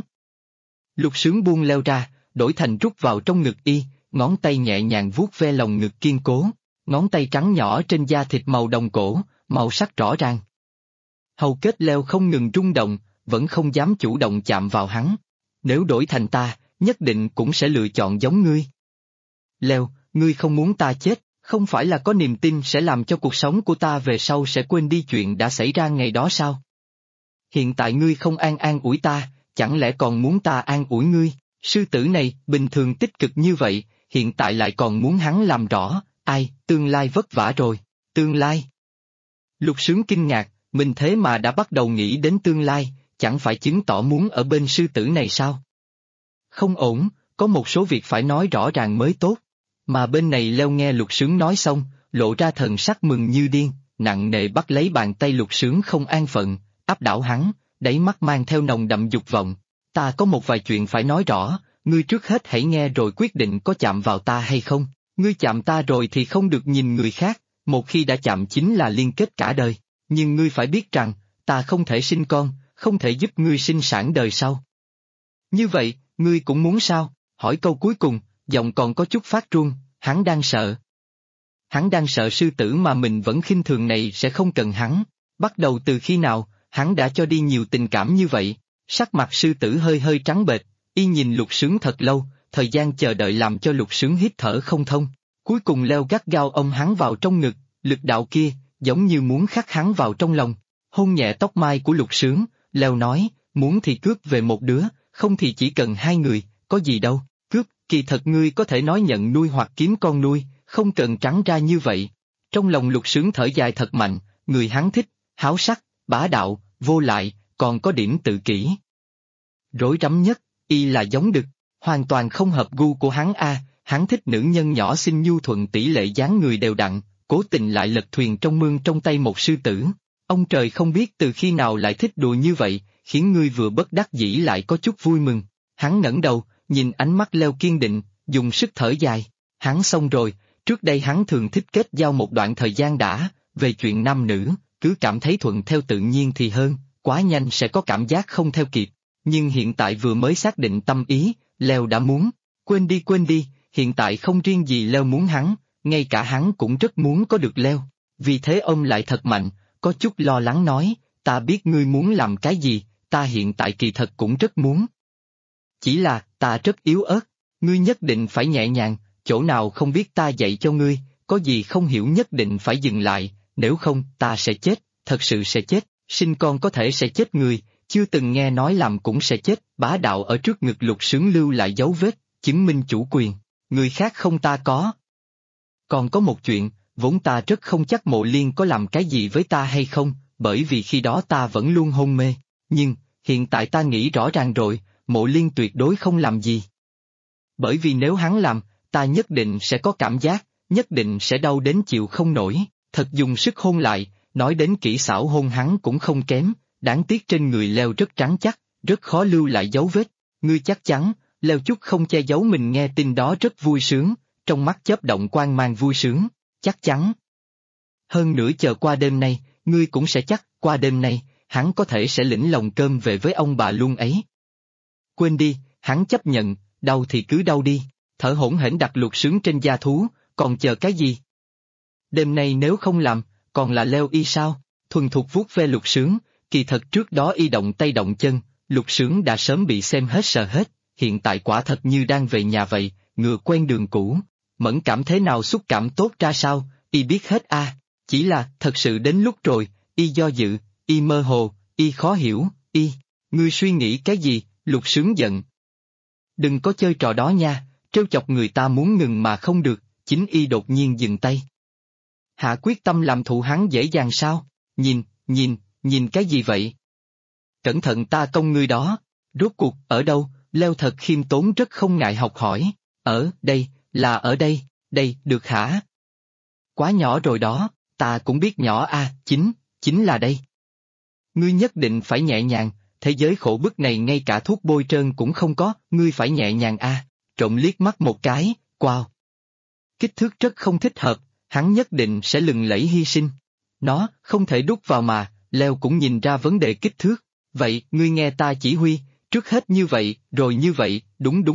Lục Sướng buông Leo ra, đổi thành rút vào trong ngực y, ngón tay nhẹ nhàng vuốt ve lòng ngực kiên cố, ngón tay trắng nhỏ trên da thịt màu đồng cổ, màu sắc rõ ràng. Hầu kết Leo không ngừng rung động, vẫn không dám chủ động chạm vào hắn. Nếu đổi thành ta, nhất định cũng sẽ lựa chọn giống ngươi. Leo, ngươi không muốn ta chết, không phải là có niềm tin sẽ làm cho cuộc sống của ta về sau sẽ quên đi chuyện đã xảy ra ngày đó sao? Hiện tại ngươi không an ủi ta, chẳng lẽ còn muốn ta an ủi ngươi? Sư tử này, bình thường tích cực như vậy, hiện tại lại còn muốn hắn làm rõ, ai, tương lai vất vả rồi, tương lai. Lục Sướng kinh ngạc, mình thế mà đã bắt đầu nghĩ đến tương lai, chẳng phải chứng tỏ muốn ở bên sư tử này sao? Không ổn, có một số việc phải nói rõ ràng mới tốt. Mà bên này Leo nghe Lục Sướng nói xong, lộ ra thần sắc mừng như điên, nặng nề bắt lấy bàn tay Lục Sướng không an phận, áp đảo hắn, đáy mắt mang theo nồng đậm dục vọng. Ta có một vài chuyện phải nói rõ, ngươi trước hết hãy nghe rồi quyết định có chạm vào ta hay không. Ngươi chạm ta rồi thì không được nhìn người khác, một khi đã chạm chính là liên kết cả đời. Nhưng ngươi phải biết rằng, ta không thể sinh con, không thể giúp ngươi sinh sản đời sau. Như vậy, ngươi cũng muốn sao? Hỏi câu cuối cùng, giọng còn có chút phát run, hắn đang sợ. Hắn đang sợ sư tử mà mình vẫn khinh thường này sẽ không cần hắn. Bắt đầu từ khi nào, hắn đã cho đi nhiều tình cảm như vậy. Sắc mặt sư tử hơi hơi trắng bệch, y nhìn Lục Sướng thật lâu, thời gian chờ đợi làm cho Lục Sướng hít thở không thông. Cuối cùng Leo gắt gao ôm hắn vào trong ngực, lực đạo kia, giống như muốn khắc hắn vào trong lòng. Hôn nhẹ tóc mai của Lục Sướng, Leo nói, muốn thì cướp về một đứa, không thì chỉ cần hai người, có gì đâu, cướp, kỳ thật ngươi có thể nói nhận nuôi hoặc kiếm con nuôi, không cần trắng ra như vậy. Trong lòng Lục Sướng thở dài thật mạnh, người hắn thích, háo sắc, bá đạo, vô lại, còn có điểm tự kỷ. Rối rắm nhất, y là giống đực, hoàn toàn không hợp gu của hắn hắn thích nữ nhân nhỏ xinh nhu thuận tỷ lệ dáng người đều đặn, cố tình lại lật thuyền trong mương trong tay một sư tử. Ông trời không biết từ khi nào lại thích đùa như vậy, khiến ngươi vừa bất đắc dĩ lại có chút vui mừng. Hắn ngẩng đầu, nhìn ánh mắt Leo kiên định, dùng sức thở dài. Hắn xong rồi, trước đây hắn thường thích kết giao một đoạn thời gian đã, về chuyện nam nữ, cứ cảm thấy thuận theo tự nhiên thì hơn, quá nhanh sẽ có cảm giác không theo kịp. Nhưng hiện tại vừa mới xác định tâm ý, Leo đã muốn. Quên đi, hiện tại không riêng gì Leo muốn hắn, ngay cả hắn cũng rất muốn có được Leo. Vì thế ông lại thật mạnh, có chút lo lắng nói, ta biết ngươi muốn làm cái gì, ta hiện tại kỳ thật cũng rất muốn. Chỉ là, ta rất yếu ớt, ngươi nhất định phải nhẹ nhàng, chỗ nào không biết ta dạy cho ngươi, có gì không hiểu nhất định phải dừng lại, nếu không ta sẽ chết, thật sự sẽ chết, sinh con có thể sẽ chết người, chưa từng nghe nói làm cũng sẽ chết, bá đạo ở trước ngực Lục Sướng lưu lại dấu vết, chứng minh chủ quyền, người khác không ta có. Còn có một chuyện, vốn ta rất không chắc Mộ Liên có làm cái gì với ta hay không, bởi vì khi đó ta vẫn luôn hôn mê, nhưng, hiện tại ta nghĩ rõ ràng rồi, Mộ Liên tuyệt đối không làm gì. Bởi vì nếu hắn làm, ta nhất định sẽ có cảm giác, nhất định sẽ đau đến chịu không nổi, thật dùng sức hôn lại, nói đến kỹ xảo hôn hắn cũng không kém, đáng tiếc trên người Leo rất trắng chắc, rất khó lưu lại dấu vết, ngươi chắc chắn, Leo chút không che giấu mình nghe tin đó rất vui sướng, trong mắt chớp động quang mang vui sướng, chắc chắn. Hơn nữa chờ qua đêm nay, ngươi cũng sẽ chắc, qua đêm nay, hắn có thể sẽ lĩnh lồng cơm về với ông bà luôn ấy. Quên đi, hắn chấp nhận, đau thì cứ đau đi, thở hổn hển đặt Lục Sướng trên da thú, còn chờ cái gì? Đêm nay nếu không làm, còn là Leo y sao? Thuần thục vuốt ve Lục Sướng, kỳ thật trước đó y động tay động chân, Lục Sướng đã sớm bị xem hết sợ hết, hiện tại quả thật như đang về nhà vậy, ngựa quen đường cũ, mẫn cảm thế nào xúc cảm tốt ra sao, y biết hết chỉ là thật sự đến lúc rồi, y do dự, y mơ hồ, y khó hiểu, ngươi suy nghĩ cái gì? Lục Sướng giận. Đừng có chơi trò đó nha, trêu chọc người ta muốn ngừng mà không được, chính y đột nhiên dừng tay. Hạ quyết tâm làm thụ hắn dễ dàng sao? Nhìn cái gì vậy? Cẩn thận ta công ngươi đó, rốt cuộc, ở đâu? Leo thật khiêm tốn rất không ngại học hỏi, ở đây, là ở đây, được hả? Quá nhỏ rồi đó, ta cũng biết nhỏ chính là đây. Ngươi nhất định phải nhẹ nhàng, thế giới khổ bức này ngay cả thuốc bôi trơn cũng không có, ngươi phải nhẹ nhàng trộm liếc mắt một cái, wow. Kích thước rất không thích hợp, hắn nhất định sẽ lừng lẫy hy sinh. Nó, không thể đút vào mà, Leo cũng nhìn ra vấn đề kích thước, vậy, ngươi nghe ta chỉ huy, trước hết như vậy, rồi như vậy, đúng.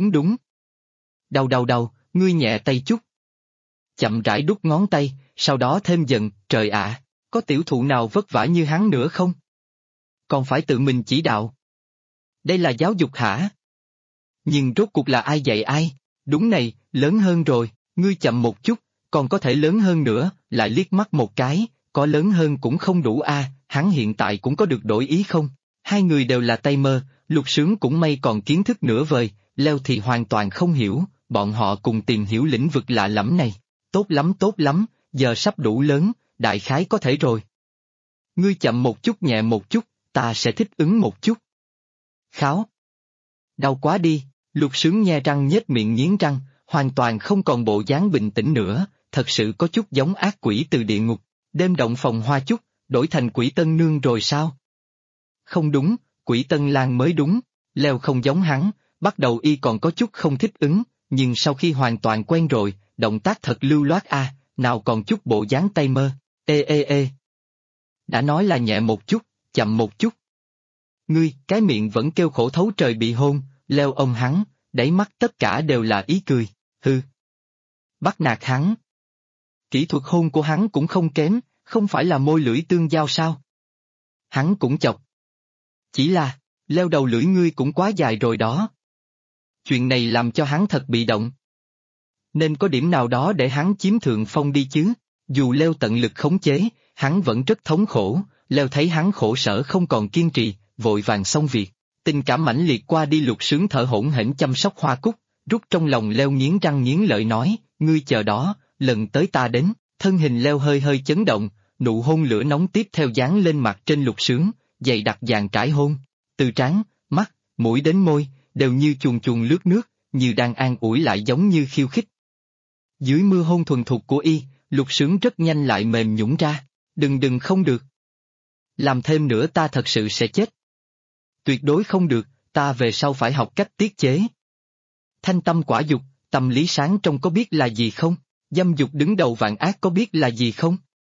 Đau, ngươi nhẹ tay chút. Chậm rãi đút ngón tay, sau đó thêm dần, trời ạ, có tiểu thụ nào vất vả như hắn nữa không? Còn phải tự mình chỉ đạo. Đây là giáo dục hả? Nhưng rốt cuộc là ai dạy ai? Đúng này, lớn hơn rồi, ngươi chậm một chút, còn có thể lớn hơn nữa, lại liếc mắt một cái, có lớn hơn cũng không đủ hắn hiện tại cũng có được đổi ý không? Hai người đều là tay mơ, Lục Sướng cũng may còn kiến thức nửa vời, Leo thì hoàn toàn không hiểu, bọn họ cùng tìm hiểu lĩnh vực lạ lẫm này. Tốt lắm, giờ sắp đủ lớn, đại khái có thể rồi. Ngươi chậm một chút nhẹ một chút, ta sẽ thích ứng một chút. Kháo. Đau quá đi, Lục Sướng nhe răng nhếch miệng nghiến răng, hoàn toàn không còn bộ dáng bình tĩnh nữa, thật sự có chút giống ác quỷ từ địa ngục, đêm động phòng hoa chút, đổi thành quỷ tân nương rồi sao? Không đúng, quỷ tân lang mới đúng, Leo không giống hắn, bắt đầu y còn có chút không thích ứng, nhưng sau khi hoàn toàn quen rồi, động tác thật lưu loát nào còn chút bộ dáng tay mơ, ê. Đã nói là nhẹ một chút, chậm một chút. Ngươi, cái miệng vẫn kêu khổ thấu trời bị hôn, Leo ông hắn, đáy mắt tất cả đều là ý cười, hư. Bắt nạt hắn. Kỹ thuật hôn của hắn cũng không kém, không phải là môi lưỡi tương giao sao? Hắn cũng chọc. Chỉ là, Leo đầu lưỡi ngươi cũng quá dài rồi đó. Chuyện này làm cho hắn thật bị động. Nên có điểm nào đó để hắn chiếm thượng phong đi chứ, dù Leo tận lực khống chế, hắn vẫn rất thống khổ, Leo thấy hắn khổ sở không còn kiên trì, vội vàng xong việc. Tình cảm mãnh liệt qua đi Lục Sướng thở hổn hển chăm sóc hoa cúc, rút trong lòng Leo nghiến răng nghiến lợi nói, ngươi chờ đó, lần tới ta đến, thân hình Leo hơi hơi chấn động, nụ hôn lửa nóng tiếp theo dán lên mặt trên Lục Sướng, dày đặc dàn trải hôn, từ trán, mắt, mũi đến môi, đều như chuồn chuồn lướt nước, như đang an ủi lại giống như khiêu khích. Dưới mưa hôn thuần thục của y, Lục Sướng rất nhanh lại mềm nhũn ra, đừng không được. Làm thêm nữa ta thật sự sẽ chết. Tuyệt đối không được, ta về sau phải học cách tiết chế. Thanh tâm quả dục, tâm lý sáng trong có biết là gì không? Dâm dục đứng đầu vạn ác có biết là gì không?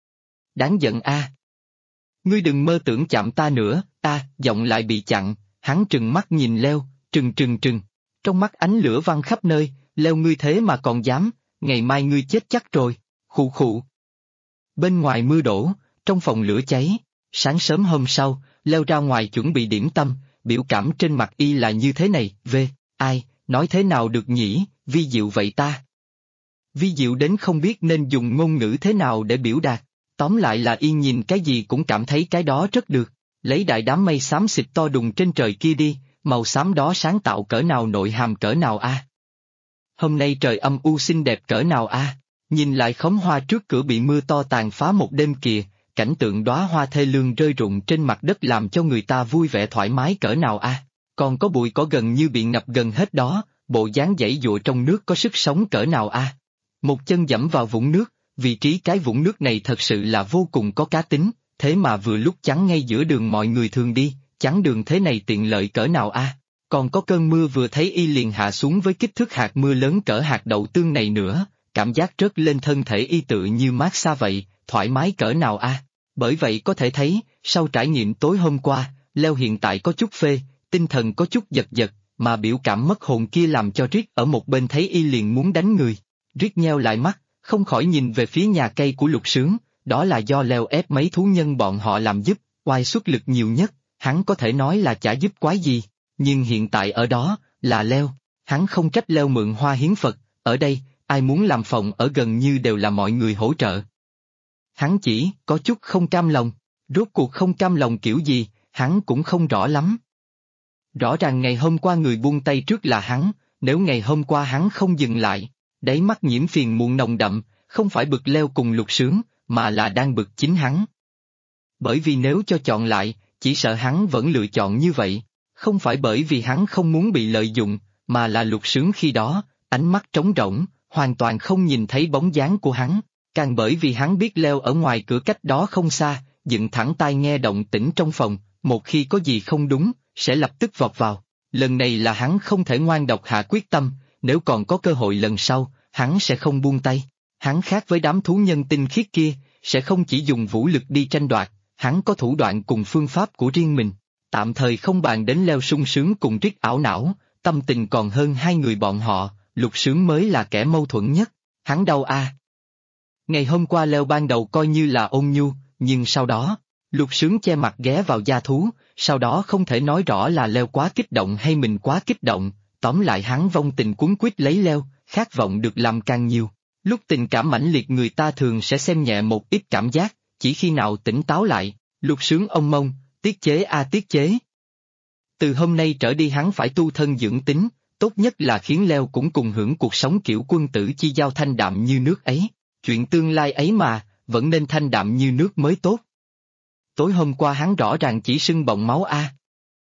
Đáng giận a! Ngươi đừng mơ tưởng chạm ta nữa, giọng lại bị chặn, hắn trừng mắt nhìn Leo, trừng. Trong mắt ánh lửa văng khắp nơi, Leo ngươi thế mà còn dám, ngày mai ngươi chết chắc rồi, khụ khụ. Bên ngoài mưa đổ, trong phòng lửa cháy, sáng sớm hôm sau, Leo ra ngoài chuẩn bị điểm tâm, biểu cảm trên mặt y là như thế này, ai, nói thế nào được nhỉ, vi diệu vậy ta. Vi diệu đến không biết nên dùng ngôn ngữ thế nào để biểu đạt, tóm lại là y nhìn cái gì cũng cảm thấy cái đó rất được, lấy đại đám mây xám xịt to đùng trên trời kia đi, màu xám đó sáng tạo cỡ nào nội hàm cỡ nào a. Hôm nay trời âm u xinh đẹp cỡ nào a, nhìn lại khóm hoa trước cửa bị mưa to tàn phá một đêm kìa, cảnh tượng đóa hoa thê lương rơi rụng trên mặt đất làm cho người ta vui vẻ thoải mái cỡ nào a, còn có bụi cỏ gần như bị ngập gần hết đó, bộ dáng giãy giụa trong nước có sức sống cỡ nào a. Một chân dẫm vào vũng nước, vị trí cái vũng nước này thật sự là vô cùng có cá tính, thế mà vừa lúc chắn ngay giữa đường mọi người thường đi, chắn đường thế này tiện lợi cỡ nào a. Còn có cơn mưa vừa thấy y liền hạ xuống với kích thước hạt mưa lớn cỡ hạt đậu tương này nữa, cảm giác rớt lên thân thể y tự như mát xa vậy, thoải mái cỡ nào a. Bởi vậy có thể thấy, sau trải nghiệm tối hôm qua, Leo hiện tại có chút phê, tinh thần có chút giật, mà biểu cảm mất hồn kia làm cho Rick ở một bên thấy y liền muốn đánh người. Rick nheo lại mắt, không khỏi nhìn về phía nhà cây của Lục Sướng, đó là do Leo ép mấy thú nhân bọn họ làm giúp, oai xuất lực nhiều nhất, hắn có thể nói là chả giúp quái gì, nhưng hiện tại ở đó, là Leo, hắn không trách Leo mượn hoa hiến Phật, ở đây, ai muốn làm phòng ở gần như đều là mọi người hỗ trợ. Hắn chỉ có chút không cam lòng, rốt cuộc không cam lòng kiểu gì, hắn cũng không rõ lắm. Rõ ràng ngày hôm qua người buông tay trước là hắn, nếu ngày hôm qua hắn không dừng lại, đáy mắt nhiễm phiền muộn nồng đậm, không phải bực Leo cùng Lục Sướng, mà là đang bực chính hắn. Bởi vì nếu cho chọn lại, chỉ sợ hắn vẫn lựa chọn như vậy, không phải bởi vì hắn không muốn bị lợi dụng, mà là Lục Sướng khi đó, ánh mắt trống rỗng, hoàn toàn không nhìn thấy bóng dáng của hắn, càng bởi vì hắn biết Leo ở ngoài cửa cách đó không xa, dựng thẳng tai nghe động tĩnh trong phòng, một khi có gì không đúng, sẽ lập tức vọt vào. Lần này là hắn không thể ngoan độc hạ quyết tâm, nếu còn có cơ hội lần sau, hắn sẽ không buông tay. Hắn khác với đám thú nhân tinh khiết kia, sẽ không chỉ dùng vũ lực đi tranh đoạt, hắn có thủ đoạn cùng phương pháp của riêng mình. Tạm thời không bàn đến Leo sung sướng cùng Rick ảo não, tâm tình còn hơn hai người bọn họ, Lục Sướng mới là kẻ mâu thuẫn nhất, hắn đau a. Ngày hôm qua Leo ban đầu coi như là ôn nhu, nhưng sau đó, Lục Sướng che mặt ghé vào da thú, sau đó không thể nói rõ là Leo quá kích động hay mình quá kích động, tóm lại hắn vong tình cuốn quýt lấy Leo, khát vọng được làm càng nhiều. Lúc tình cảm mãnh liệt người ta thường sẽ xem nhẹ một ít cảm giác, chỉ khi nào tỉnh táo lại, Lục Sướng ông mông, tiết chế tiết chế. Từ hôm nay trở đi hắn phải tu thân dưỡng tính, tốt nhất là khiến Leo cũng cùng hưởng cuộc sống kiểu quân tử chi giao thanh đạm như nước ấy, chuyện tương lai ấy mà, vẫn nên thanh đạm như nước mới tốt. Tối hôm qua hắn rõ ràng chỉ sưng bọng máu a.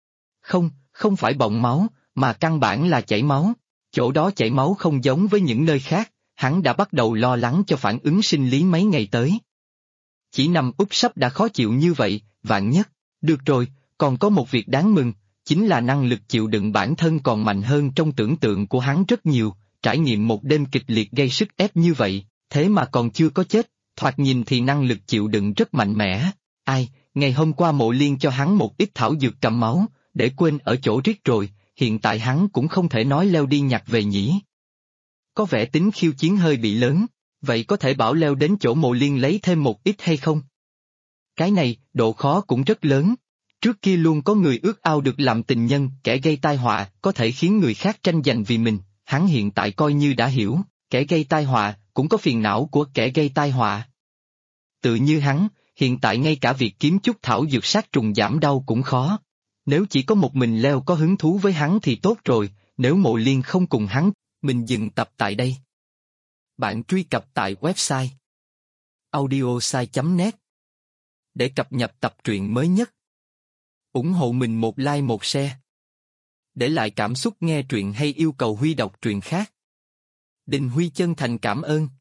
Không phải bọng máu, mà căn bản là chảy máu, chỗ đó chảy máu không giống với những nơi khác, hắn đã bắt đầu lo lắng cho phản ứng sinh lý mấy ngày tới. Chỉ nằm úp sấp đã khó chịu như vậy, vạn nhất, được rồi, còn có một việc đáng mừng, chính là năng lực chịu đựng bản thân còn mạnh hơn trong tưởng tượng của hắn rất nhiều, trải nghiệm một đêm kịch liệt gây sức ép như vậy, thế mà còn chưa có chết, thoạt nhìn thì năng lực chịu đựng rất mạnh mẽ. Ngày hôm qua Mộ Liên cho hắn một ít thảo dược cầm máu, để quên ở chỗ Rick rồi, hiện tại hắn cũng không thể nói Leo đi nhặt về nhỉ. Có vẻ tính khiêu chiến hơi bị lớn, vậy có thể bảo Leo đến chỗ Mộ Liên lấy thêm một ít hay không? Cái này, độ khó cũng rất lớn. Trước kia luôn có người ước ao được làm tình nhân, kẻ gây tai họa, có thể khiến người khác tranh giành vì mình, hắn hiện tại coi như đã hiểu, kẻ gây tai họa, cũng có phiền não của kẻ gây tai họa. Tự như hắn, hiện tại ngay cả việc kiếm chút thảo dược sát trùng giảm đau cũng khó. Nếu chỉ có một mình Leo có hứng thú với hắn thì tốt rồi, nếu Mộ Liên không cùng hắn, mình dừng tập tại đây. Bạn truy cập tại website audiosai.net để cập nhật tập truyện mới nhất. Ủng hộ mình một like một share. Để lại cảm xúc nghe truyện hay yêu cầu Huy đọc truyện khác. Đình Huy chân thành cảm ơn.